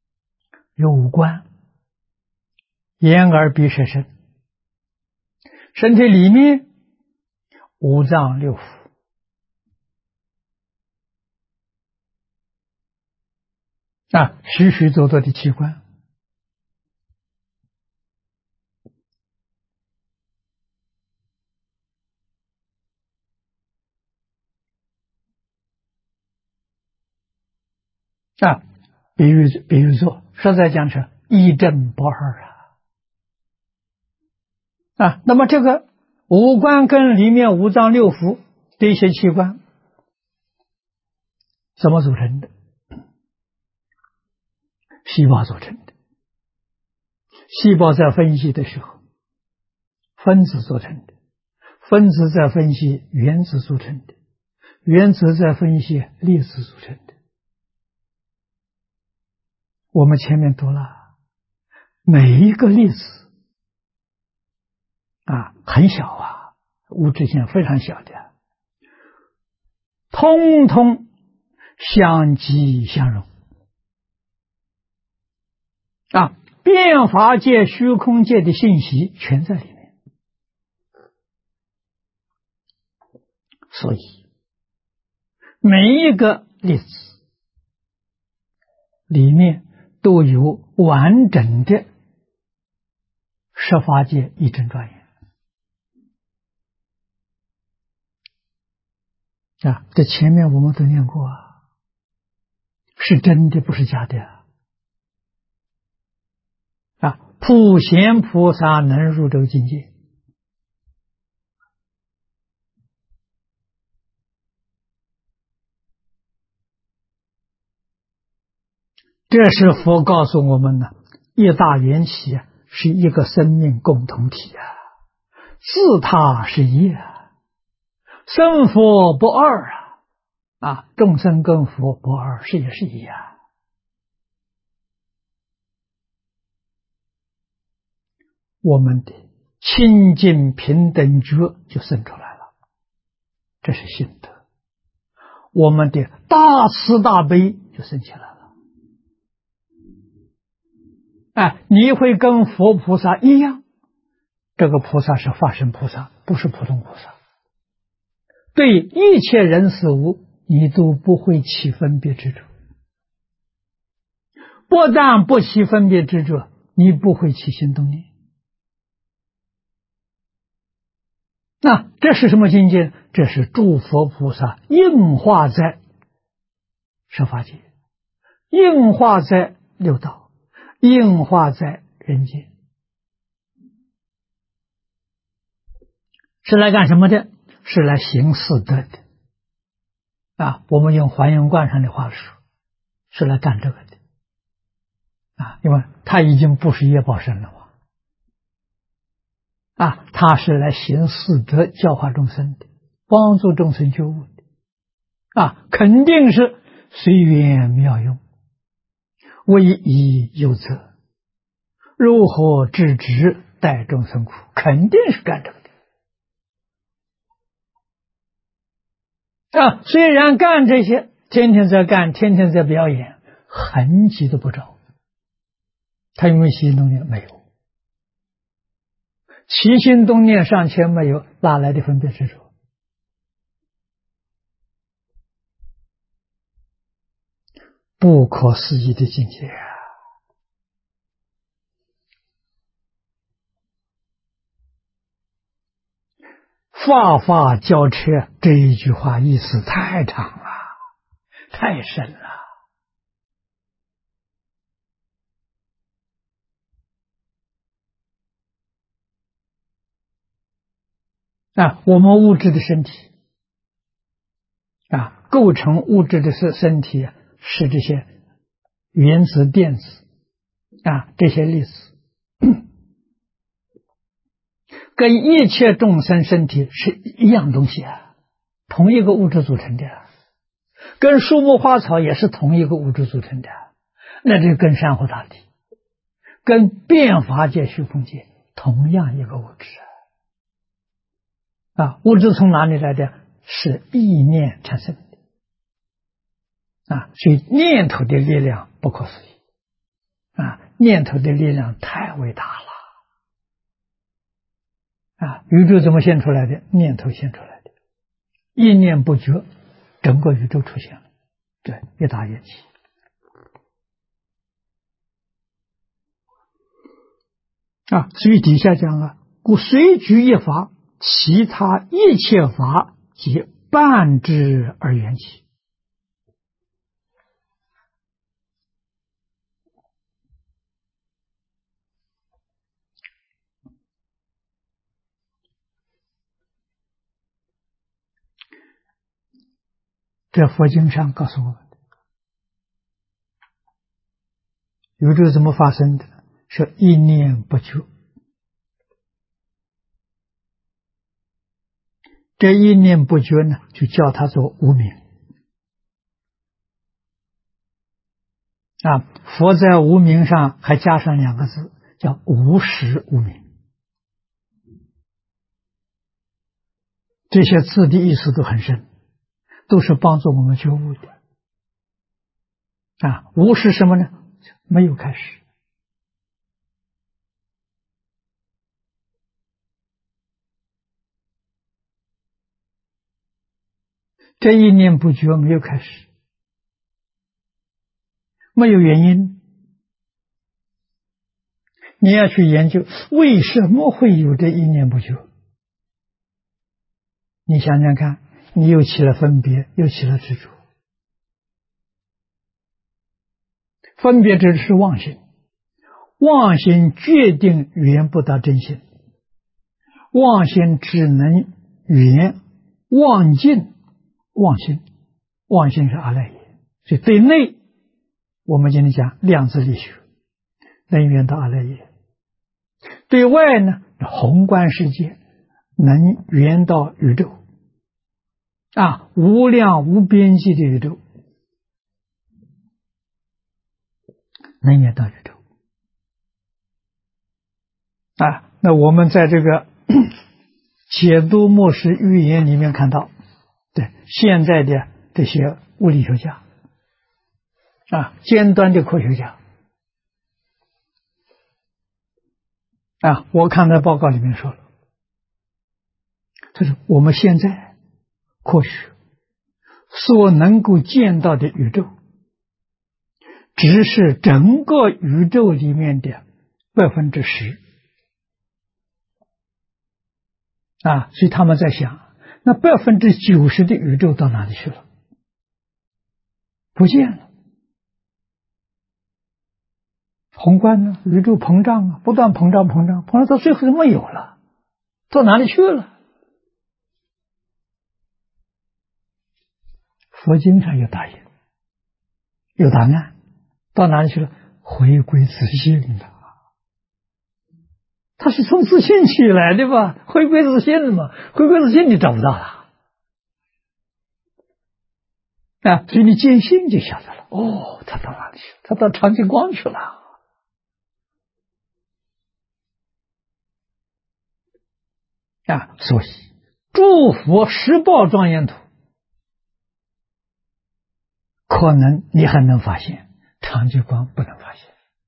Speaker 1: 有五官，眼耳鼻舌身， 身体里面五脏六腑许许多多的器官比喻说，实在讲成一正不二那么这个五官跟里面五脏六腑的一些器官怎么组成的？细胞组成的。细胞在分析的时候，分子组成的，分子在分析原子组成的，原子在分析粒子组成的。我们前面读了，每一个粒子很小物质性非常小的，通通相即相融变法界、虚空界的信息全在里面，所以每一个粒子里面都有完整的十法界一真庄严这前面我们都念过是真的，不是假的普贤菩萨能入这个境界，这是佛告诉我们的，一大缘起是一个生命共同体自他是一生佛不二众生跟佛不二，是也是一我们的清净平等觉就生出来了，这是心得。我们的大慈大悲就生起来了你会跟佛菩萨一样，这个菩萨是法身菩萨，不是普通菩萨，对一切人事物你都不会起分别执着，不但不起分别执着，你不会起心动念这是什么境界？这是诸佛菩萨应化在十法界，应化在六道，应化在人间，是来干什么的？是来行四德的我们用还原观上的话说，是来干这个的因为他已经不是业报身了他是来行四德，教化众生的，帮助众生觉悟的肯定是随缘妙用，为宜有则，如何制止待众生苦，肯定是干这个的虽然干这些，天天在干，天天在表演，痕迹都不着，他有没有起心动念？没有。起心动念尚且没有，哪来的分别执着？不可思议的境界法法交彻，这一句话意思太长了，太深了我们物质的身体构成物质的身体是这些原子、电子这些粒子跟一切众生身体是一样东西同一个物质组成的跟树木花草也是同一个物质组成的那就跟山河大地，跟变法界、虚空界同样一个物质物质从哪里来的？是意念产生的所以念头的力量不可思议念头的力量太伟大了宇宙怎么现出来的？念头现出来的，一念不觉，整个宇宙出现了，对，一大缘起。所以底下讲故随举一法，其他一切法皆伴之而缘起。这佛经上告诉我们，宇宙怎么发生的？是一念不觉。这一念不觉呢，就叫它做无明。佛在无明上还加上两个字，叫无始无明。这些字的意思都很深，都是帮助我们觉悟的。无是什么呢？没有开始。这一念不觉没有开始，没有原因。你要去研究为什么会有这一念不觉。你想想看，你又起了分别，又起了执着。分别执着是妄心，妄心决定圆不到真心，妄心只能圆妄尽妄心，妄心是阿赖耶。所以对内我们今天讲量子力学，能圆到阿赖耶；对外呢，宏观世界能圆到宇宙，无量无边际的宇宙，能圆到宇宙。那我们在这个解读末世预言里面看到，对现在的这些物理学家尖端的科学家我看在报告里面说了，就是我们现在科学所能够见到的宇宙，只是整个宇宙里面的10%。所以他们在想，那90%的宇宙到哪里去了？不见了。宏观呢，宇宙膨胀不断膨胀到最后就没有了，到哪里去了？佛经上有答案，有答案，到哪里去了？回归自性了。它是从自性起来的吧？回归自性嘛，回归自性你找不到了。所以你见性就晓得了。它到哪里去？它到长净光去了。所以诸佛十报庄严土，可能你还能发现，长净光不能发现。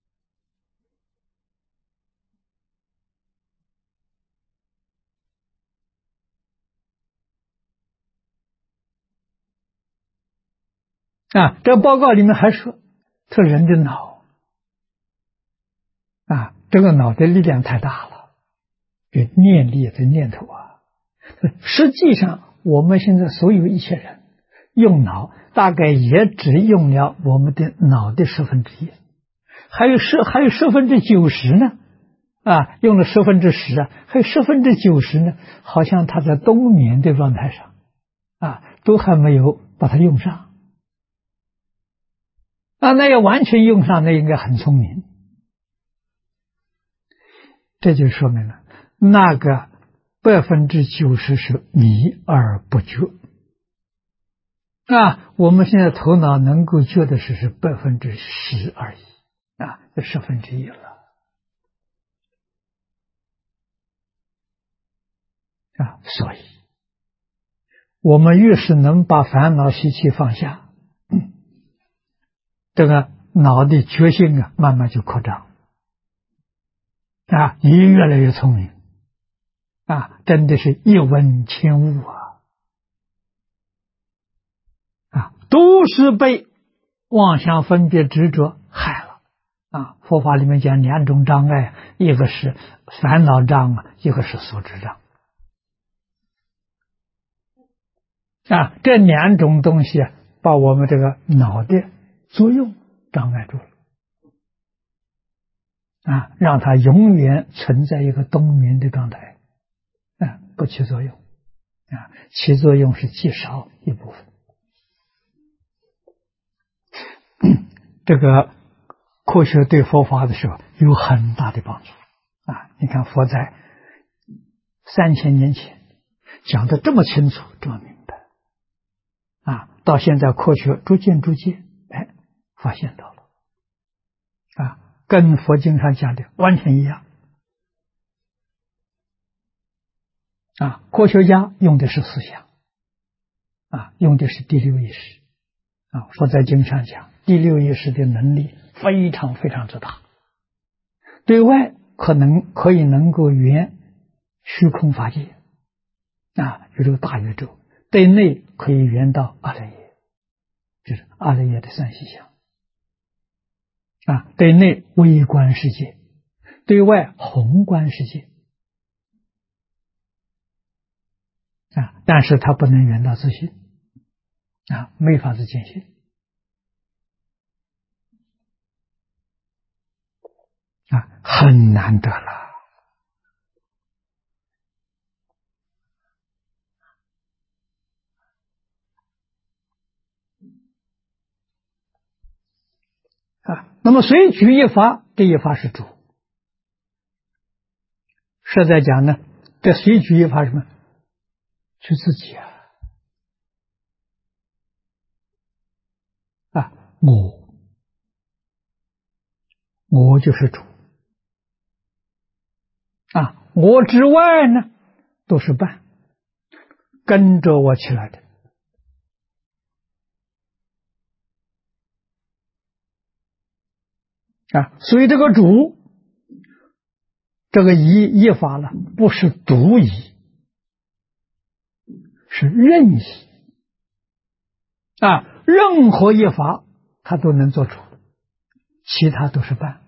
Speaker 1: 这报告里面还说，这人的脑这个脑的力量太大了，有念力的念头实际上我们现在所有一切人用脑，大概也只用了我们的脑的1/10，还有90%呢用了10%还有90%呢，好像他在冬眠的状态上都还没有把它用上。那要完全用上，那应该很聪明。这就说明了那个90%是迷而不觉。我们现在头脑能够觉的是10%而已这1/10了所以我们越是能把烦恼习气放下，这个脑的觉性慢慢就扩张你越来越聪明真的是一闻千悟都是被妄想分别执着害了佛法里面讲两种障碍，一个是烦恼障一个是所知障这两种东西把我们这个脑的作用障碍住了让它永远存在一个冬眠的状态不起作用起作用是极少一部分。这个科学对佛法的时候有很大的帮助你看佛在3000年前讲的这么清楚这么明白到现在科学逐渐发现到了跟佛经上讲的完全一样科学家用的是思想用的是第六意识佛在经上讲第六意识的能力非常非常之大，对外可以能够圆虚空法界宇宙大宇宙，对内可以圆到阿赖耶，就是阿赖耶的三细相对内微观世界，对外宏观世界但是它不能圆到自性没法子见性很难得了那么随举一法，这一法是主。实在讲呢，这随举一法是什么？是自己我就是主我之外呢都是伴，跟着我起来的所以这个主这个一法呢不是独一，是任意任何一法它都能做主，其他都是伴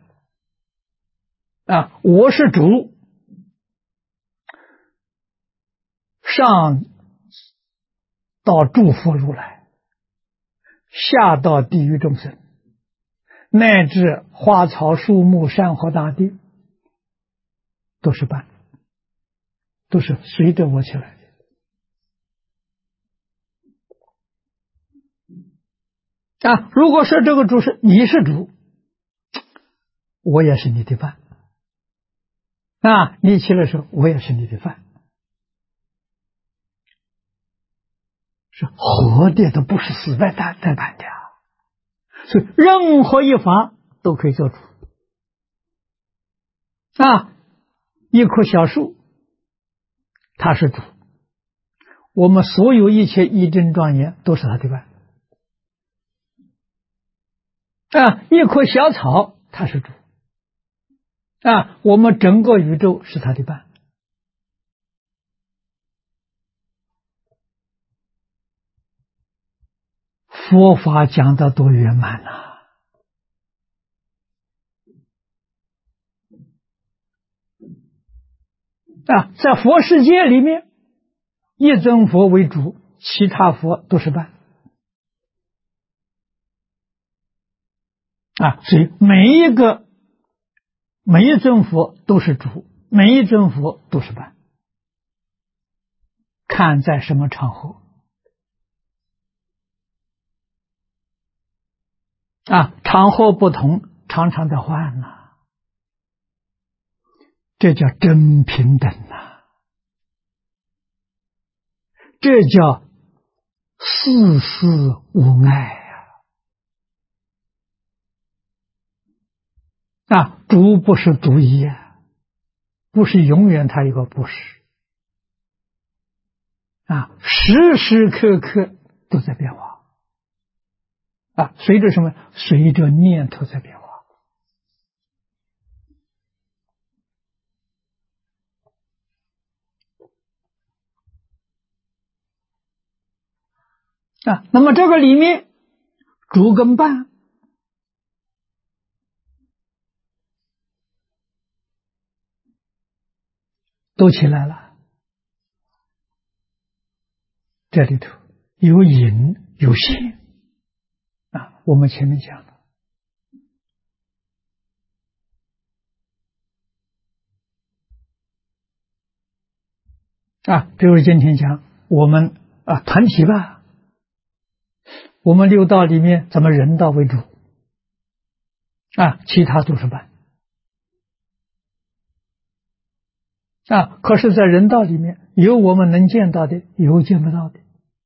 Speaker 1: 我是主，上到诸佛如来，下到地狱众生，乃至花草树木山河大地，都是伴，都是随着我起来的如果说这个主是你是主，我也是你的伴你起来的时候我也是你的伴，是活的，都不是死在板的所以任何一法都可以做主一棵小树它是主，我们所有一切义正庄严都是它的伴一棵小草它是主我们整个宇宙是它的伴佛法讲得多圆满在佛世界里面，一尊佛为主，其他佛都是伴所以每一尊佛都是主，每一尊佛都是伴，看在什么场合场合不同，常常的换这叫真平等这叫事事无碍主不是独一不是永远他一个不是时时刻刻都在变化随着什么？随着念头在变化那么这个里面主跟伴都起来了，这里头有隐有现我们前面讲了比如今天讲我们团体吧，我们六道里面咱们人道为主其他都是伴可是在人道里面有我们能见到的，有见不到的。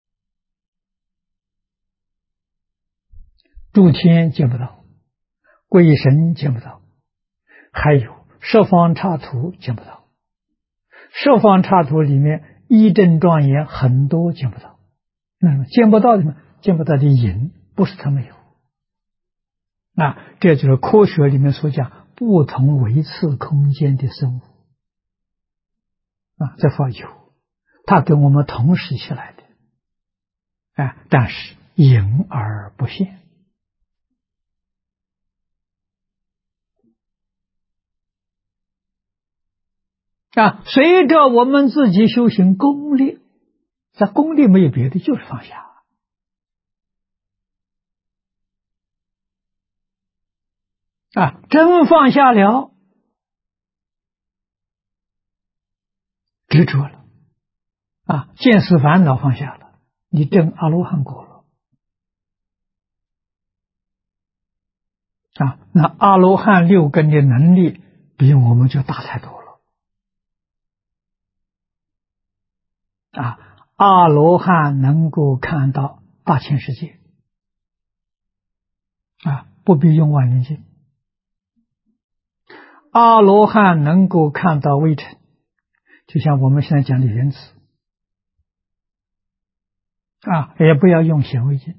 Speaker 1: 诸天见不到，鬼神见不到，还有十方刹土见不到。十方刹土里面一真庄严很多见不到，见不到的见不到的隐不是他们有这就是科学里面所讲不同维次空间的生物这法有，它跟我们同时起来的但是隐而不现随着我们自己修行功力，在功力没有别的，就是放下真放下了，执着了见思烦恼放下了，你证阿罗汉果了那阿罗汉六根的能力比我们就大太多了阿罗汉能够看到大千世界不必用望远镜，阿罗汉能够看到微尘，就像我们现在讲的原子也不要用显微镜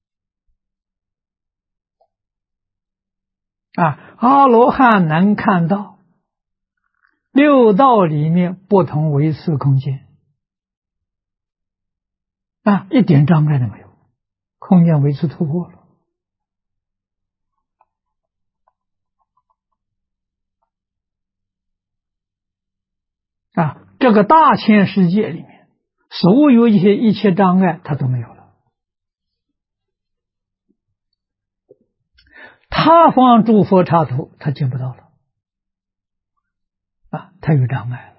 Speaker 1: 阿罗汉能看到六道里面不同维次空间一点障碍都没有，空间维次突破了这个大千世界里面所有一切障碍它都没有了，他方诸佛刹土他见不到了他有障碍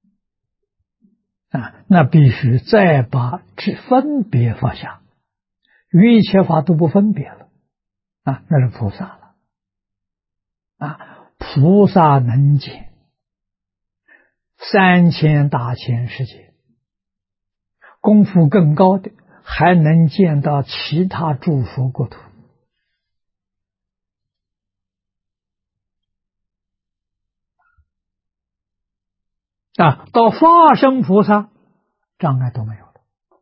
Speaker 1: 了那必须再把分别放下，于一切法都不分别了那是菩萨了菩萨能见3000大千世界，功夫更高的还能见到其他诸佛国土到化身菩萨障碍都没有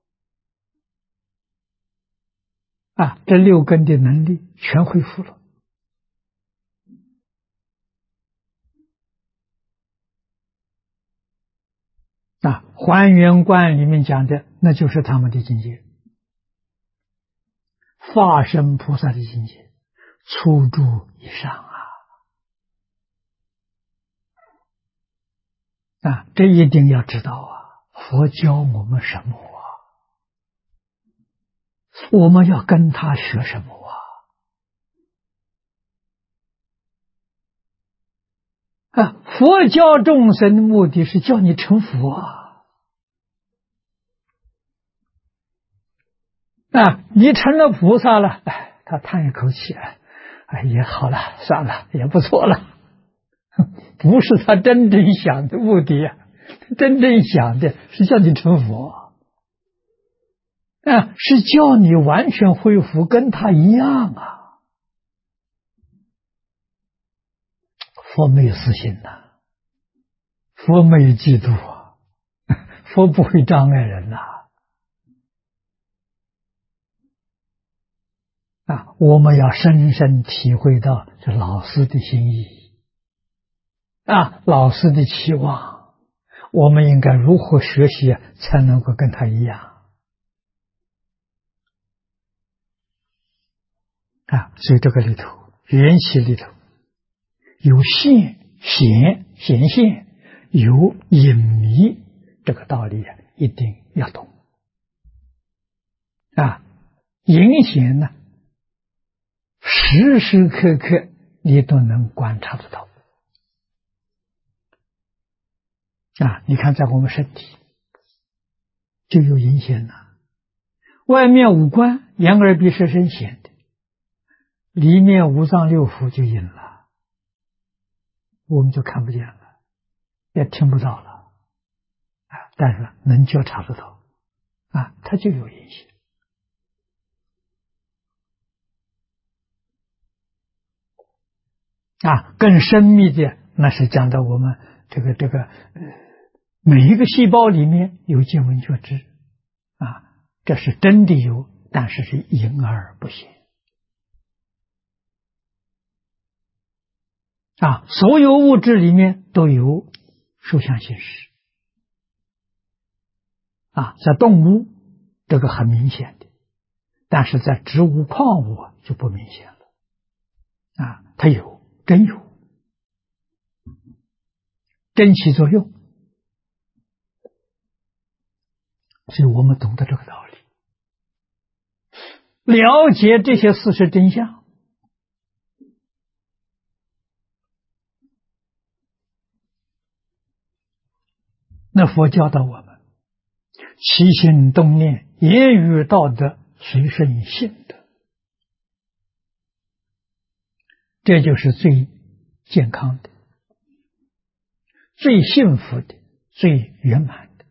Speaker 1: 了这六根的能力全恢复了还原观里面讲的那就是他们的境界，化身菩萨的境界初住以上这一定要知道佛教我们什么我们要跟他学什么佛教众生的目的是叫你成佛你成了菩萨了他叹一口气也好了算了也不错了不是他真正想的目的真正想的是叫你成佛是叫你完全恢复跟他一样佛没有私心佛没有嫉妒佛不会障碍人我们要深深体会到这老师的心意老师的期望，我们应该如何学习才能够跟他一样所以这个里头缘起里头有显现，有隐秘，这个道理一定要懂隐显呢，时时刻刻你都能观察得到你看在我们身体就有隐显了，外面五官眼耳鼻舌身显的，里面五脏六腑就隐了，我们就看不见了，也听不到了但是能觉察得到它就有隐显更深密的那是讲到我们每一个细胞里面有见闻觉知这是真的有，但是是隐而不显所有物质里面都有受想行识在动物这个很明显的，但是在植物矿物就不明显了它有真有真起作用，所以我们懂得这个道理，了解这些事实真相，那佛教导我们起心动念言语道德随顺性德，这就是最健康的，最幸福的，最圆满的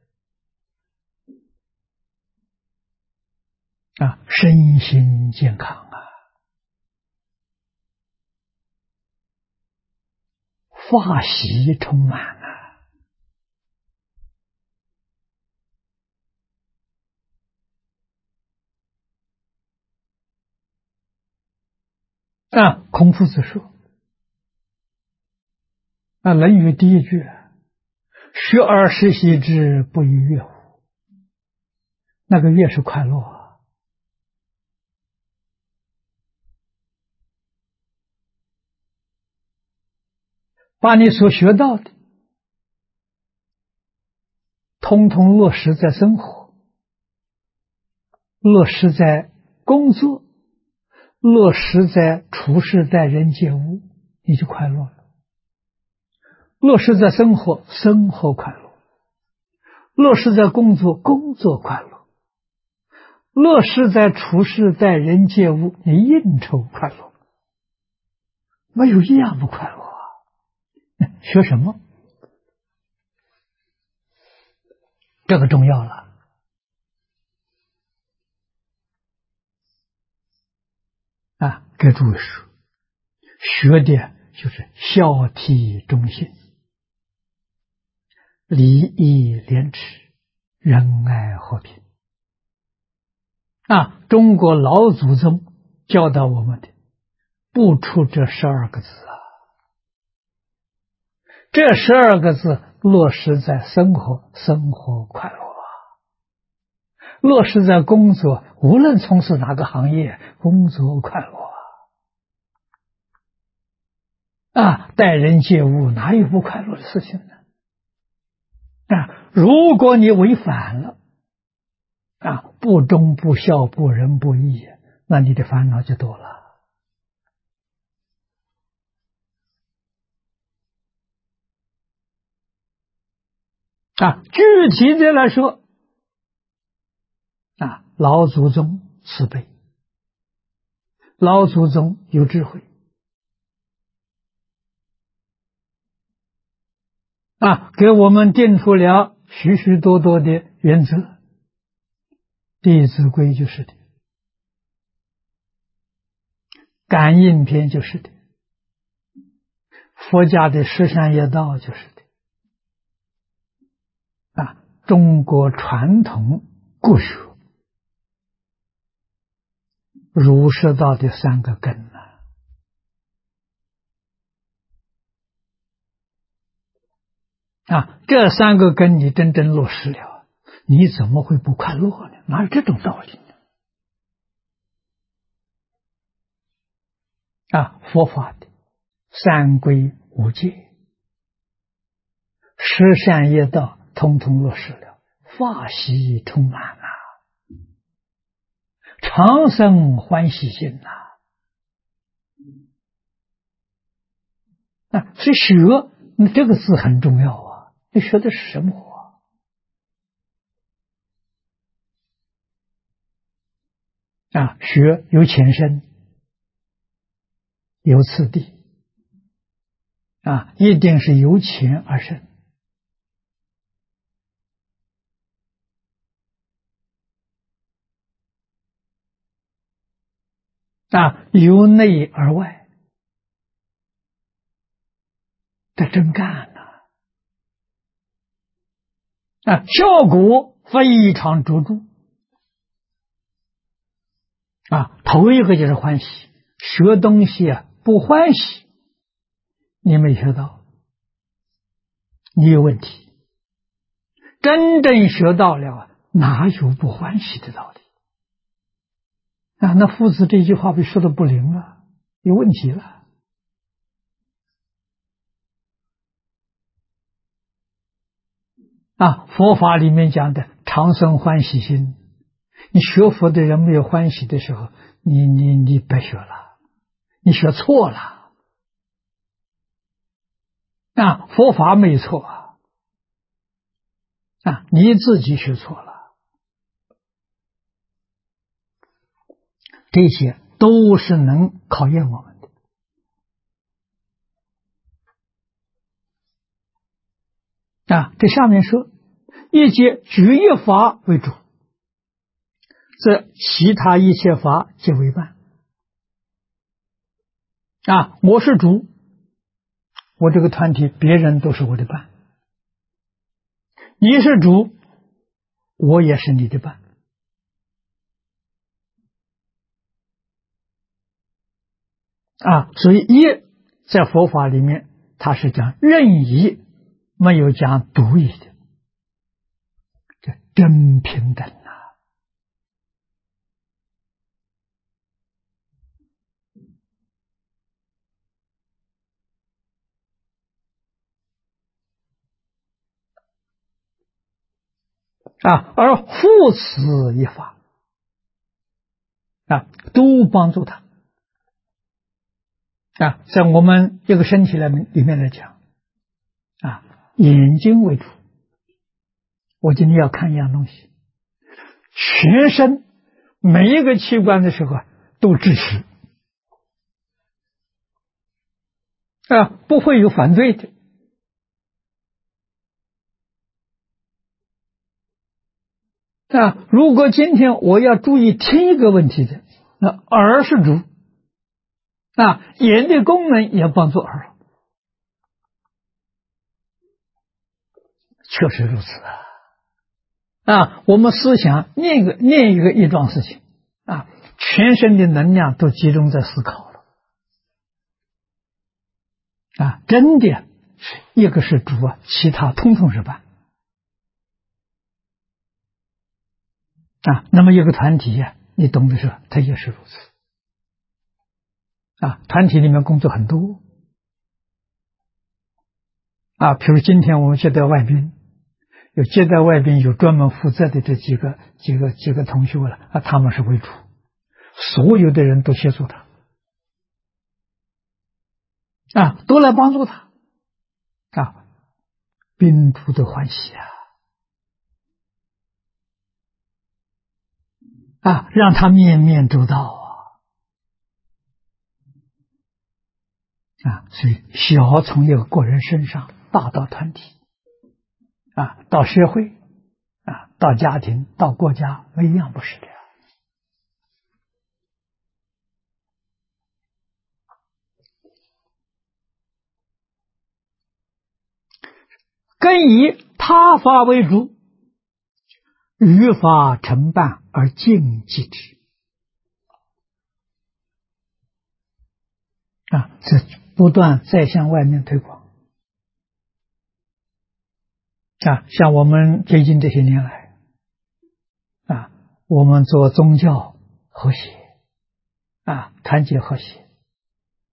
Speaker 1: 身心健康法喜充满孔夫子说论语第一句学而时习之，不亦乐乎，那个乐是快乐把你所学到的通通落实在生活，落实在工作，落实在处事待人接物，你就快乐了。落实在生活，生活快乐；落实在工作，工作快乐；落实在处事待人接物，你应酬快乐。没有一样不快乐学什么？这个重要了给诸位说，学的就是孝悌忠信、礼义廉耻、仁爱和平中国老祖宗教导我们的不出这12个字这12个字落实在生活，生活快乐落实在工作，无论从事哪个行业，工作快乐待人接物哪有不快乐的事情呢如果你违反了不忠不孝不仁不义，那你的烦恼就多了具体的来说老祖宗慈悲，老祖宗有智慧给我们定出了许许多多的原则，《弟子规》就是的，《感应篇》就是的，佛家的十善业道就是的中国传统国学儒释道的3个根这3个根你真正落实了，你怎么会不快乐呢？哪有这种道理呢佛法的三规五戒、十善业道，通通落实了，法喜充满啊，常生欢喜心所以学这个字很重要啊，你学的是什么学有前身，有次第一定是由浅而深由内而外的真干效果非常卓著头一个就是欢喜，学东西不欢喜，你没学到，你有问题。真正学到了，哪有不欢喜的道理那夫子这句话被说的不灵了，有问题了佛法里面讲的常生欢喜心，你学佛的人没有欢喜的时候，你白学了，你学错了佛法没错你自己学错了，这些都是能考验我们的这下面说，一切举一法为主，则其他一切法皆为伴我是主，我这个团体别人都是我的伴，你是主，我也是你的伴所以一在佛法里面它是讲任意，没有讲独一的，这真平等而互此一法都帮助他在我们这个身体里面来讲眼睛为主，我今天要看一样东西，全身每一个器官的时候都支持不会有反对的如果今天我要注意听一个问题的，那耳是主眼的功能也帮助耳，确实如此我们思想念一个一桩事情全身的能量都集中在思考了真的一个是主其他通通是伴那么一个团体你懂得说它也是如此团体里面工作很多比如今天我们接待外宾，有接待外宾有专门负责的这几个同学了他们是为主，所有的人都协助他都来帮助他宾主的欢喜让他面面周到所以小从一个个人身上，大到团体到社会到家庭到国家，没一样不是的更以他法为主，与法承办而敬继之这不断再向外面推广像我们最近这些年来我们做宗教和谐团结和谐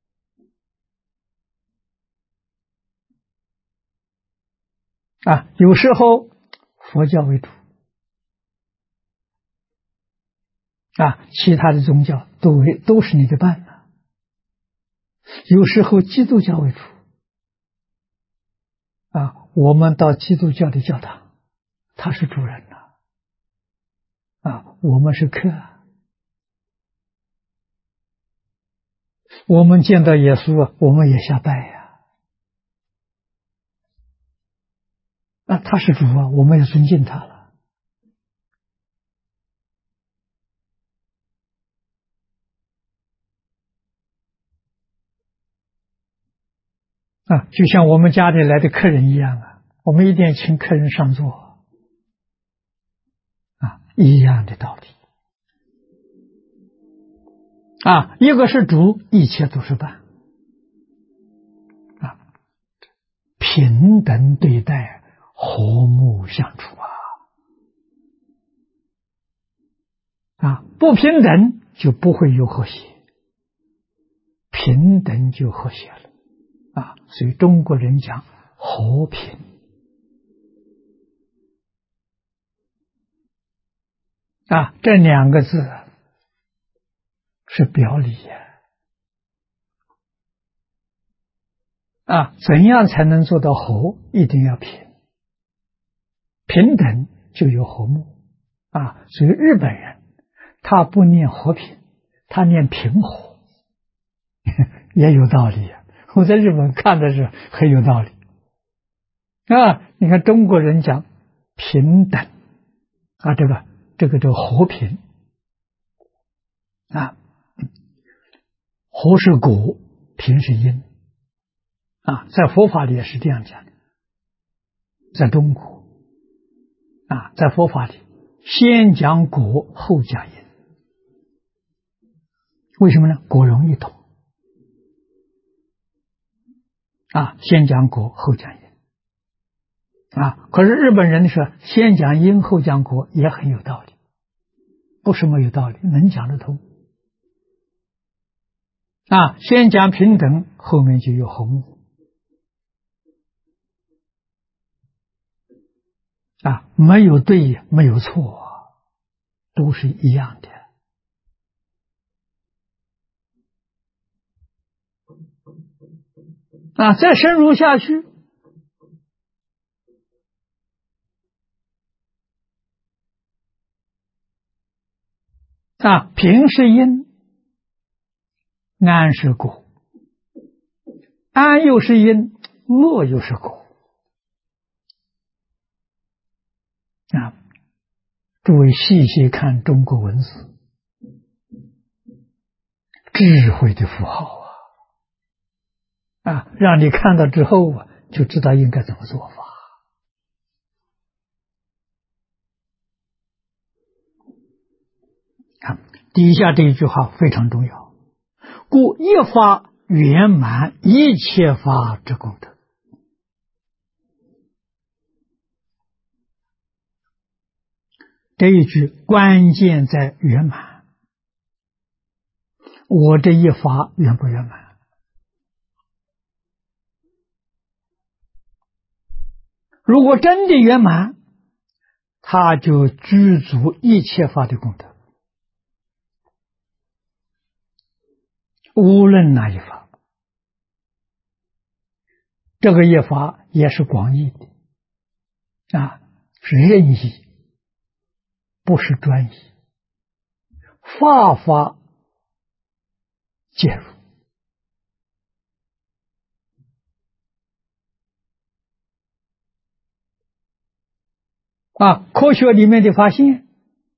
Speaker 1: 有时候佛教为主其他的宗教都是你的伴了。有时候基督教为主我们到基督教的教堂，他是主人我们是客我们见到耶稣我们也下拜他是主我们也尊敬他了就像我们家里来的客人一样我们一定要请客人上座一样的道理一个是主，一切都是伴平等对待，和睦相处不平等就不会有和谐，平等就和谐了所以中国人讲和平这两个字是表里怎样才能做到和？一定要平，平等就有和睦所以日本人他不念和平，他念平和也有道理我在日本看的是很有道理你看中国人讲平等对吧？这个叫和平和是果，平是因在佛法里也是这样讲的。在中国在佛法里先讲果后讲因，为什么呢？果容易懂先讲果后讲因可是日本人说先讲因后讲果也很有道理，不是没有道理，能讲得通先讲平等，后面就有和睦没有对没有错都是一样的再深入下去平是因，安是果，安又是因，乐又是果诸位细细看中国文字，智慧的符号让你看到之后就知道应该怎么做法底下这一句话非常重要，故一法圆满一切法之功德。这一句关键在圆满，我这一法圆不圆满？如果真的圆满，他就具足一切法的功德，无论哪一法，这个一法也是广义的是任意，不是专一，法法介入科学里面的发现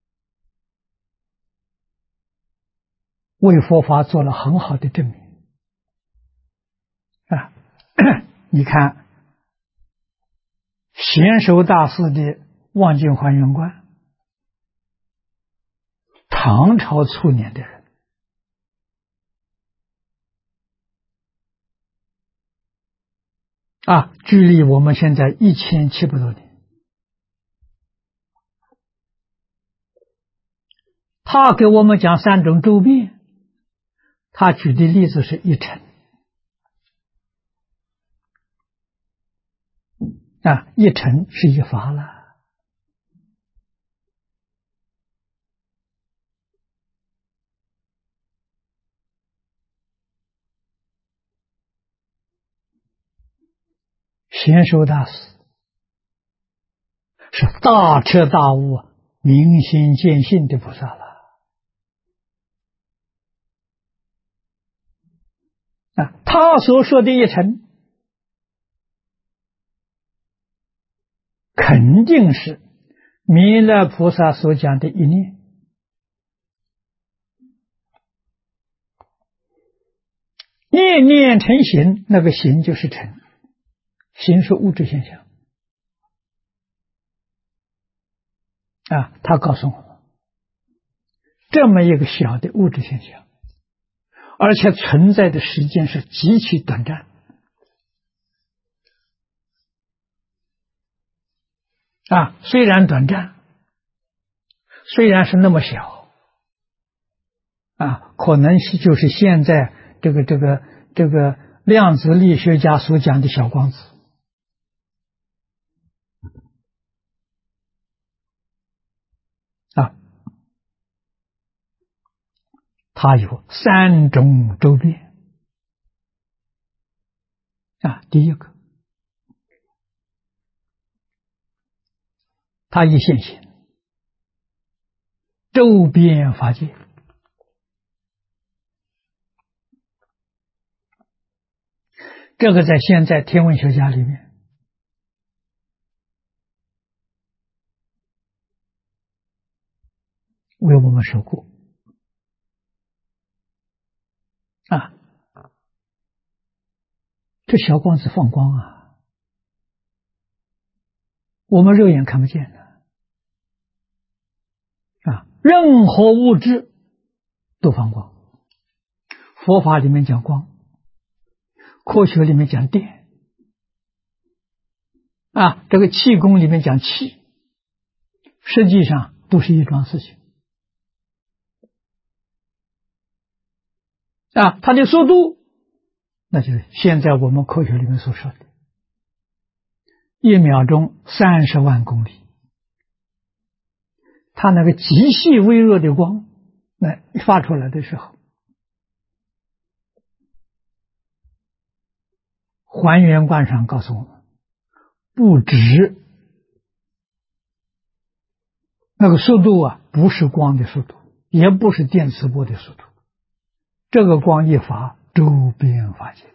Speaker 1: 为佛法做了很好的证明你看贤首大师的望境还原观，唐朝初年的人距离我们现在1700多年，他给我们讲3种周遍，他举的例子是一尘一乘是一法了。贤寿大师是大彻大悟、明心见性的菩萨了。他所说的一乘，肯定是弥勒菩萨所讲的一念。念念成形，那个形就是成，形是物质现象。他告诉我们，这么一个小的物质现象，而且存在的时间是极其短暂。虽然短暂，虽然是那么小，可能是就是现在这个量子力学家所讲的小光子。它有3种周边。第一个，它一现行，周边法界。这个在现在天文学家里面为我们说过。这小光子放光我们肉眼看不见的。任何物质都放光。佛法里面讲光，科学里面讲电，这个气功里面讲气，实际上都是一桩事情。它的速度，那就是现在我们科学里面所说的1秒钟30万公里。它那个极细微弱的光，那发出来的时候，还原观上告诉我们，不止那个速度不是光的速度，也不是电磁波的速度，这个光一发，周边法界。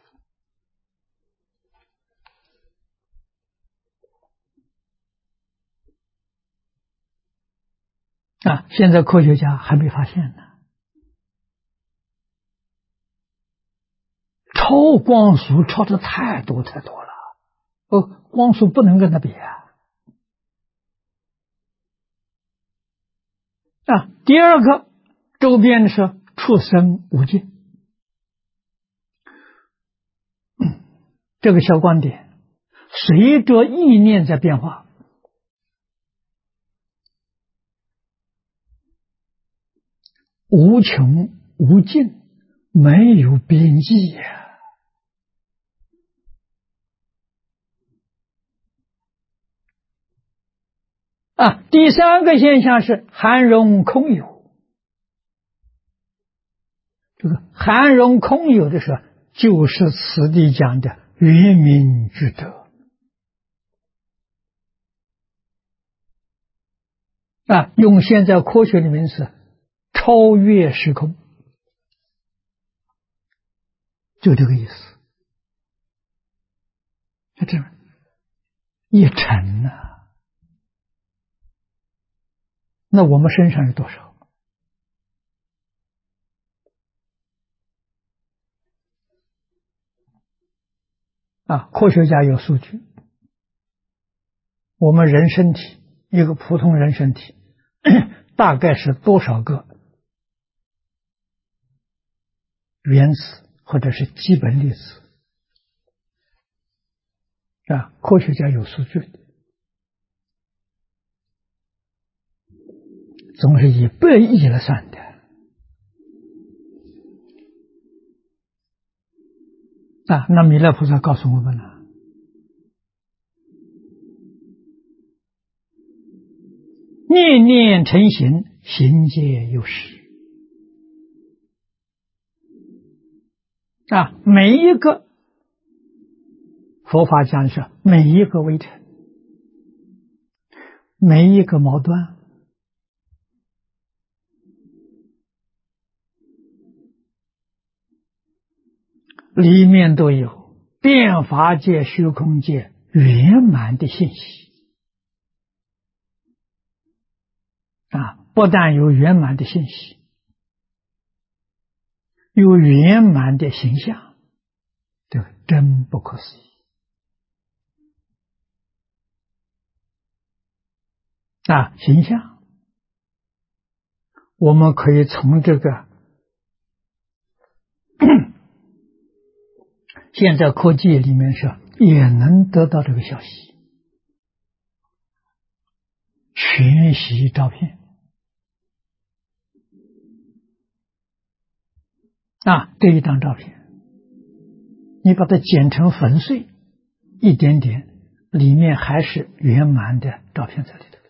Speaker 1: 现在科学家还没发现呢。超光速超的太多太多了，光速不能跟它比第二个周边的是畜生无尽。这个小光点随着意念在变化，无穷无尽，没有边际第三个现象是含容空有。这个含容空有的时候，就是此地讲的圆明具德。用现在科学的名词，超越时空，就这个意思。这一尘那我们身上有多少？科学家有数据，我们人身体，一个普通人身体大概是多少个原子或者是基本粒子科学家有数据的，总是以100亿来算的。那弥勒菩萨告诉我们了， 念念成形，行皆有实。每一个佛法讲的是每一个微尘，每一个毛端，里面都有变法界、虚空界圆满的信息。不但有圆满的信息，有圆满的形象，这个真不可思议。形象，我们可以从这个现在科技里面说也能得到这个消息，全息照片。这一张照片，你把它剪成粉碎，一点点，里面还是圆满的照片在里头。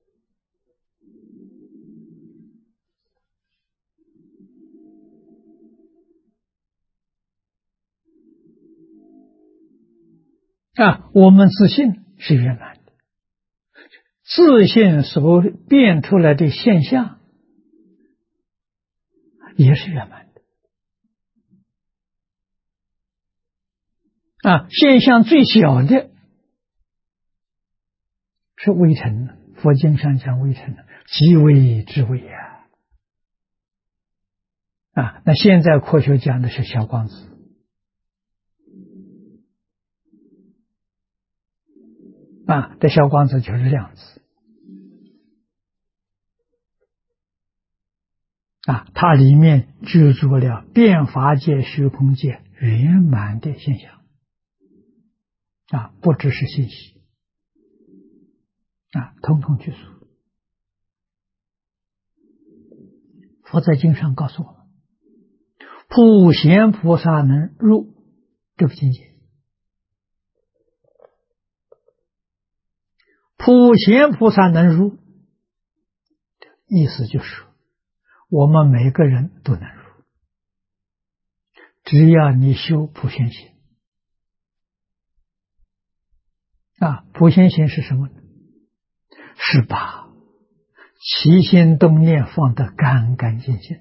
Speaker 1: 我们自信是圆满的，自信所变出来的现象也是圆满的。现象最小的是微尘，佛经上讲微尘，极微之微那现在科学讲的是小光子。这小光子就是量子。它里面居住了变法界、虚空界圆满的现象。不只是信息。统统具足。佛在经上告诉我们，普贤菩萨能入这个境界。普贤菩萨能入，意思就是我们每个人都能入，只要你修普贤行。普贤行是什么呢？是把起心动念放得干干净净。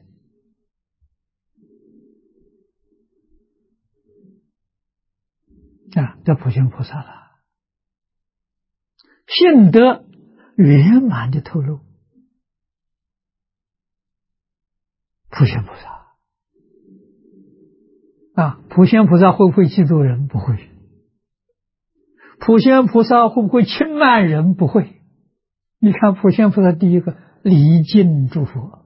Speaker 1: 这普贤菩萨了，性德圆满的透露。普贤菩萨普贤菩萨会不会嫉妒人？不会。普贤菩萨会不会轻慢人？不会。你看普贤菩萨第一个礼敬诸佛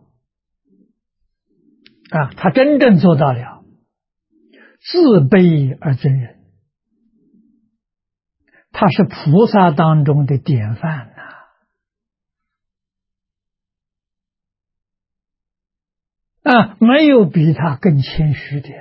Speaker 1: 他真正做到了自卑而尊人，他是菩萨当中的典范没有比他更谦虚的。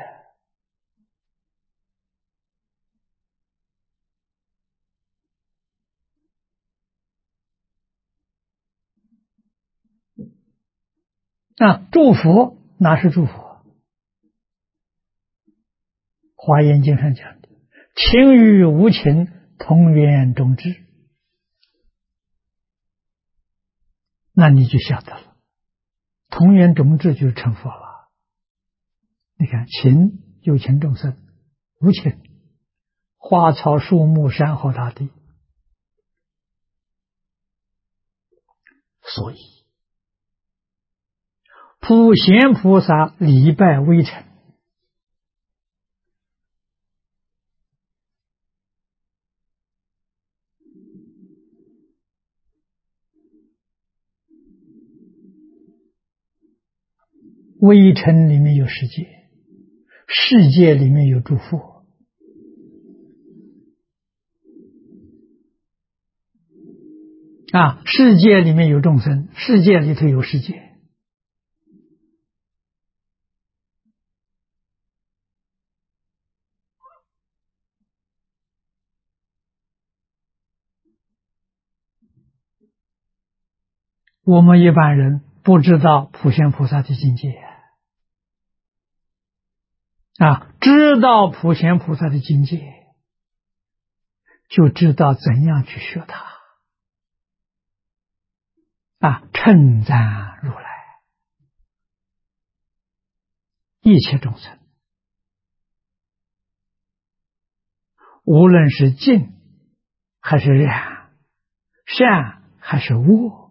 Speaker 1: 祝福哪是祝福？华严经上讲的，情与无情同源种智。那你就晓得了，同源种智就是成佛了。你看，情有情众生，无情花草树木山河大地。所以普贤菩萨礼拜微尘，微尘里面有世界，世界里面有诸佛。世界里面有众生，世界里头有世界。 我们一般人不知道普贤菩萨的境界知道普贤菩萨的境界，就知道怎样去学它称赞如来，一切众生，无论是净还是染，善还是恶，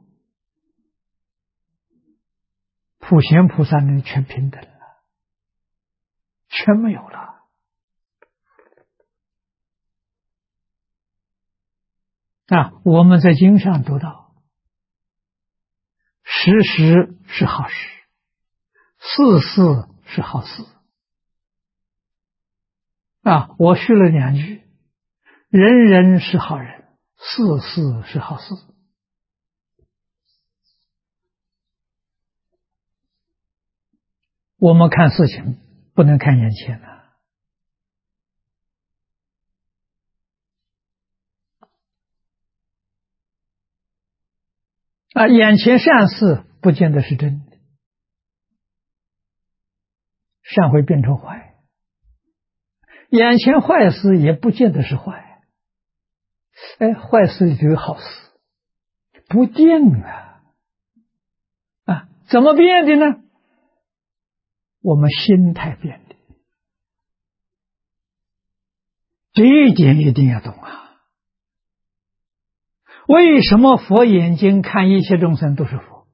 Speaker 1: 普贤菩萨那全平等了，全没有了。我们在经上读到，时时是好事，事事是好事。我续了2句，人人是好人，事事是好事。我们看事情不能看眼前的眼前善事不见得是真的，善会变成坏，眼前坏事也不见得是坏，坏事里头有好事，不定怎么变的呢？我们心态变的，这一点一定要懂为什么佛眼睛看一切众生都是佛，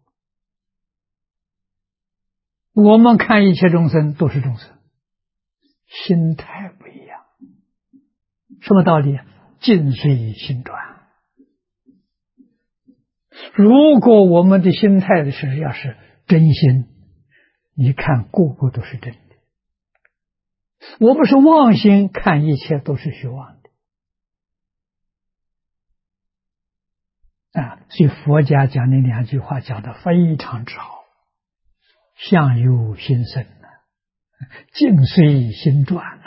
Speaker 1: 我们看一切众生都是众生？心态不一样。什么道理？境随心转。如果我们的心态的是要是真心，你看个个都是真的。我不是妄心，看一切都是虚妄的所以佛家讲那2句话讲得非常之好，相由心生境随心转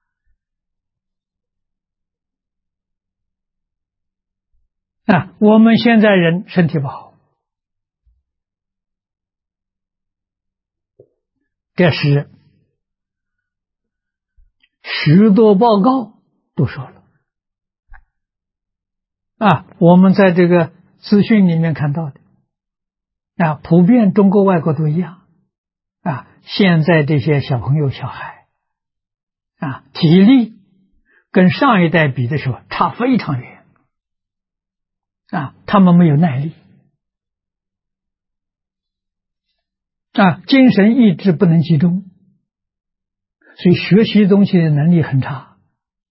Speaker 1: 我们现在人身体不好，这是许多报告都说了我们在这个资讯里面看到的普遍中国外国都一样现在这些小朋友小孩体力跟上一代比的时候差非常远他们没有耐力精神意志不能集中，所以学习东西的能力很差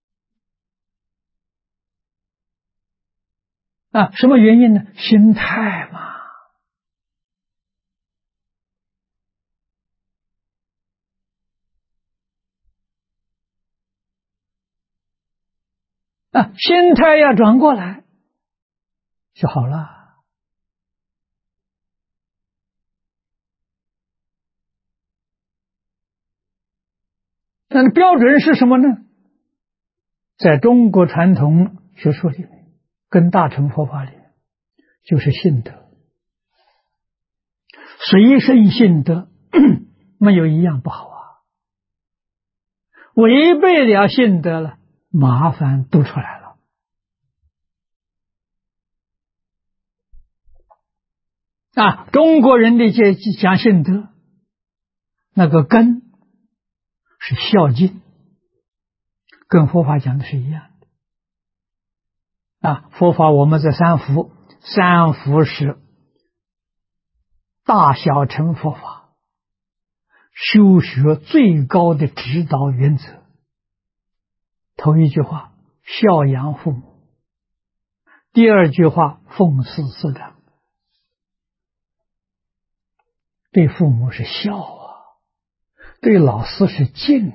Speaker 1: 什么原因呢？心态嘛心态要转过来就好了。那标准是什么呢？在中国传统学说里面，跟大乘佛法里面，就是信德。随身信德没有一样不好违背了信德了，麻烦都出来了中国人的讲信德，那个根是孝敬，跟佛法讲的是一样的佛法我们这三福是大小乘佛法修学最高的指导原则。头一句话孝养父母，第二句话奉事师长，对父母是孝对老师是敬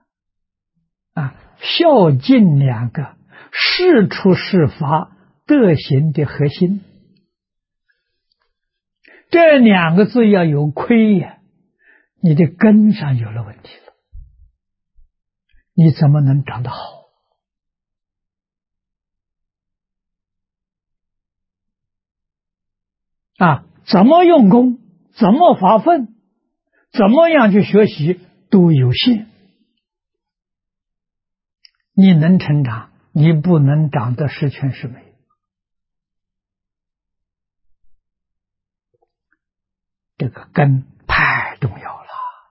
Speaker 1: 孝敬2个是出是发德行的核心，这2个字要有亏你的根上有了问题了，你怎么能长得好怎么用功，怎么发奋，怎么样去学习都有限。你能成长，你不能长得十全十美。这个根太重要了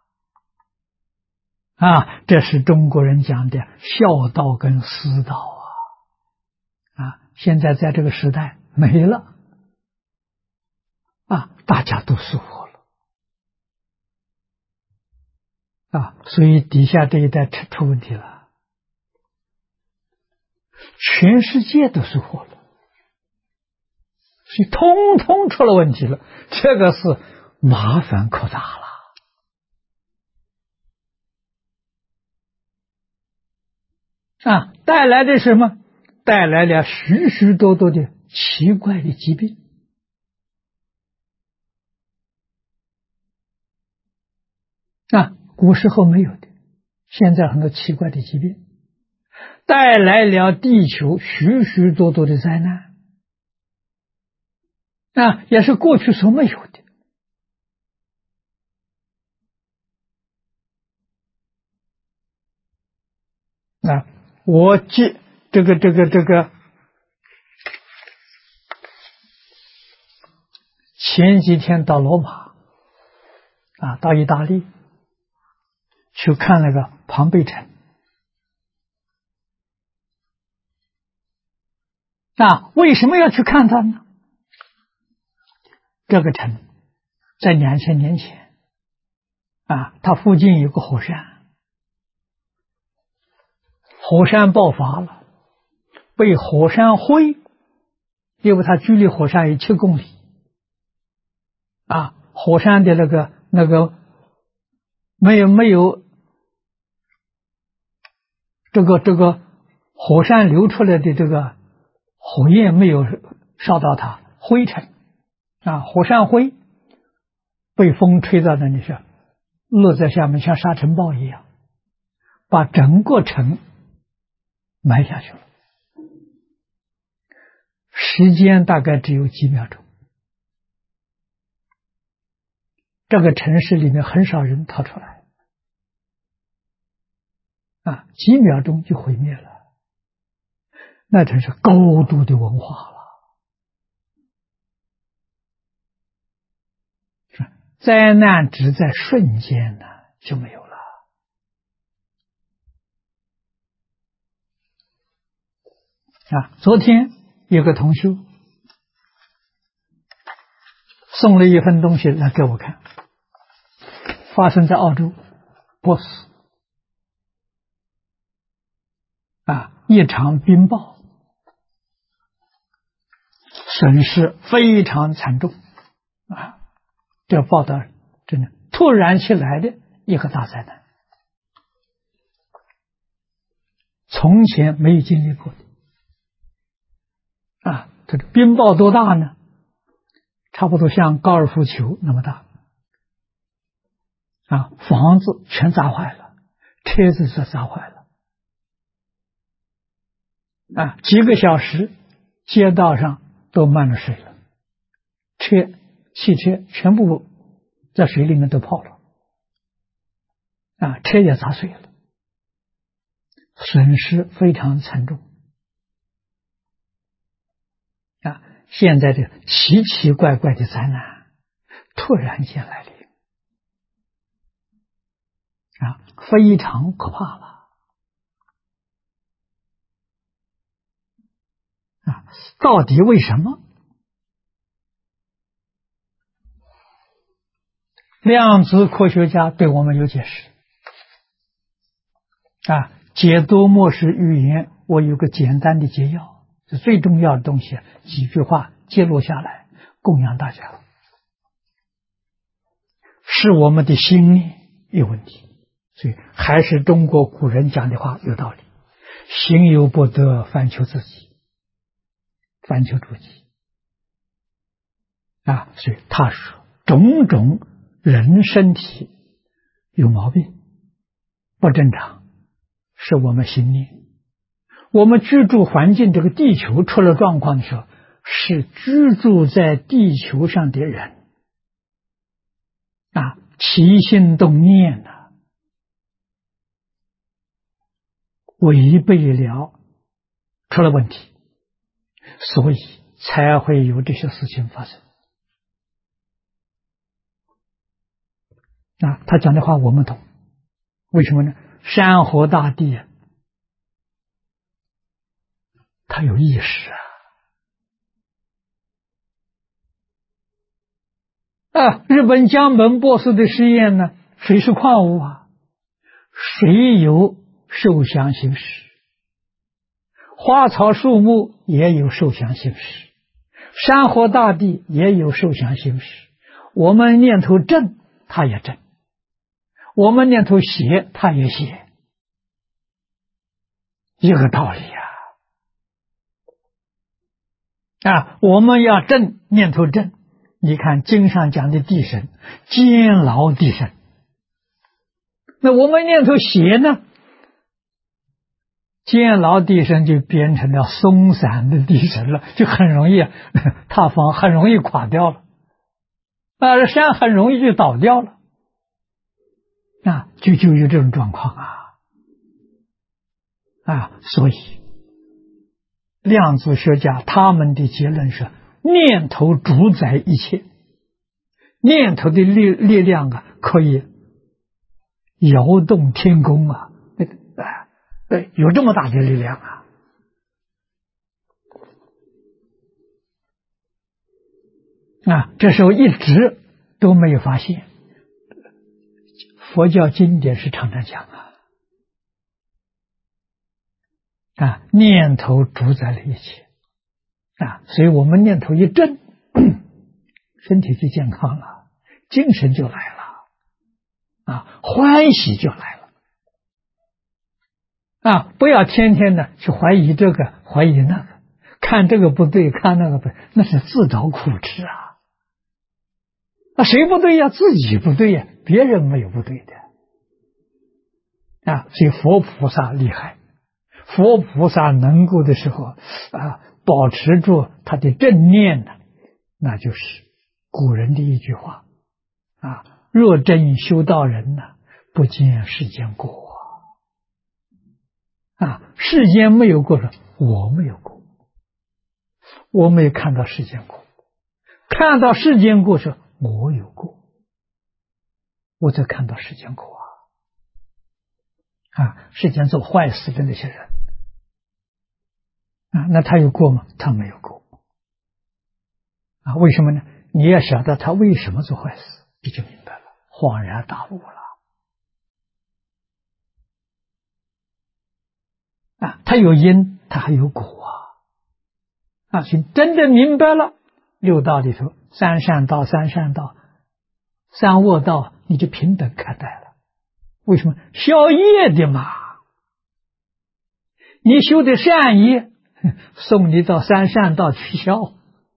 Speaker 1: 啊！这是中国人讲的孝道跟私道啊！现在在这个时代没了啊，大家都疏忽了啊，所以底下这一代出问题了，全世界都疏忽了，所以通通出了问题了，这个是麻烦可大了啊！带来的什么？带来了许许多多的奇怪的疾病啊！古时候没有的，现在很多奇怪的疾病，带来了地球许许多多的灾难啊，也是过去所没有的啊！我记这个前几天到罗马啊，到意大利去看那个庞贝城啊，为什么要去看它呢？这个城在2000年前啊，它附近有个火山，火山爆发了，被火山灰，因为它距离火山有7公里啊，火山的那个没有这个火山流出来的这个火焰没有烧到它，灰尘啊，火山灰被风吹到那里去，落在下面像沙尘暴一样，把整个城埋下去了，时间大概只有几秒钟。这个城市里面很少人逃出来啊，几秒钟就毁灭了。那真是高度的文化了。灾难只在瞬间呢，就没有了啊！昨天有个同修送了一份东西来给我看，发生在澳洲波斯啊，一场冰雹，损失非常惨重啊！这报道真的突然起来的一个大灾难，从前没有经历过的啊！这个冰雹多大呢？差不多像高尔夫球那么大啊！房子全砸坏了，车子是砸坏了啊！几个小时，街道上都漫了水了，汽车全部在水里面都泡了啊！车也砸碎了，损失非常惨重啊！现在这奇奇怪怪的灾难突然间来临啊，非常可怕了啊！到底为什么？量子科学家对我们有解释啊，解读末世预言，我有个简单的摘要，是最重要的东西，几句话记录下来，供养大家。是我们的心念有问题，所以还是中国古人讲的话有道理：行有不得，反求自己，反求诸己啊。所以他说，种种人身体有毛病，不正常，是我们心念。我们居住环境这个地球出了状况的时候，是居住在地球上的人起心动念呢，违背了，出了问题，所以才会有这些事情发生。他讲的话我们懂，为什么呢？山河大地它有意识日本江本博士的实验呢，水是矿物水有受想行识，花草树木也有受想行识，山河大地也有受想行识。我们念头正，它也正；我们念头邪，它也邪，一个道理我们要正，念头正。你看经上讲的地神，监牢地神。那我们念头邪呢，监牢地神就变成了松散的地神了，就很容易塌方，很容易垮掉了山很容易就倒掉了就有这种状况所以量子学家他们的结论是念头主宰一切，念头的力量可以摇动天宫有这么大的力量这时候一直都没有发现，佛教经典是常常讲念头主宰了一切所以我们念头一正，身体就健康了，精神就来了欢喜就来了不要天天的去怀疑这个怀疑那个，看这个不对，看那个不对，那是自找苦吃谁不对呀？自己不对呀，别人没有不对的所以佛菩萨厉害，佛菩萨能够的时候保持住他的正念呢，那就是古人的一句话若真修道人呢，不见世间过世间没有过，我没有过，我没有看到世间过，看到世间过是我有过，我才看到世间过世间做坏事的那些人那他有过吗？他没有过为什么呢？你要晓得他为什么做坏事，你就明白了，恍然大悟了他有因，他还有果所以真正明白了六道里头三善道、三善道、三恶道，你就平等看待了。为什么？消业的嘛，你修的善业送你到三善道去消，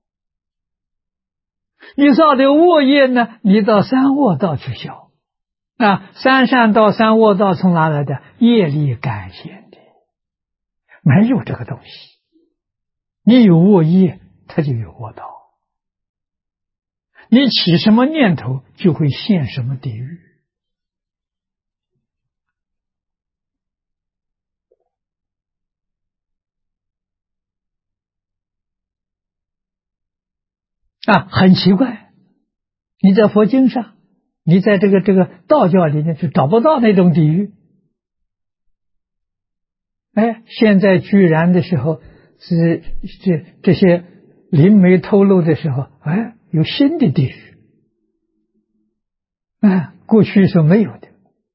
Speaker 1: 你造的恶业呢，你到三恶道去消三善道、三恶道从哪来的？业力感现的，没有这个东西。你有恶业，它就有恶道，你起什么念头就会现什么地狱很奇怪，你在佛经上，你在这个道教里面就找不到那种地狱现在居然的时候是这些灵媒透露的时候有新的地狱过去是没有的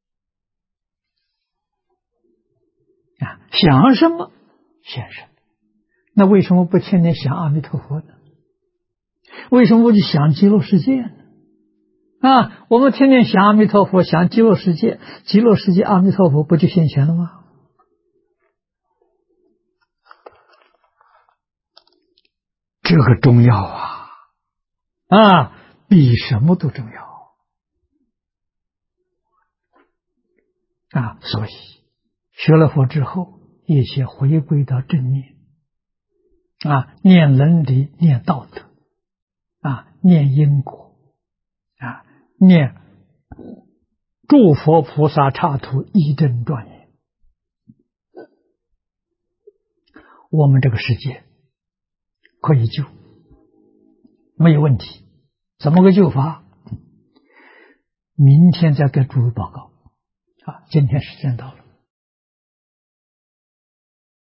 Speaker 1: 想什么现什么。那为什么不天天想阿弥陀佛呢？为什么不去想极乐世界呢？我们天天想阿弥陀佛，想极乐世界，极乐世界阿弥陀佛不就现前了吗？这个重要比什么都重要所以学了佛之后，一切回归到正念念伦理，念道德念因果念诸佛菩萨刹土一真庄严。我们这个世界可以救，没有问题。怎么个救法？明天再给诸位报告。今天时间到了。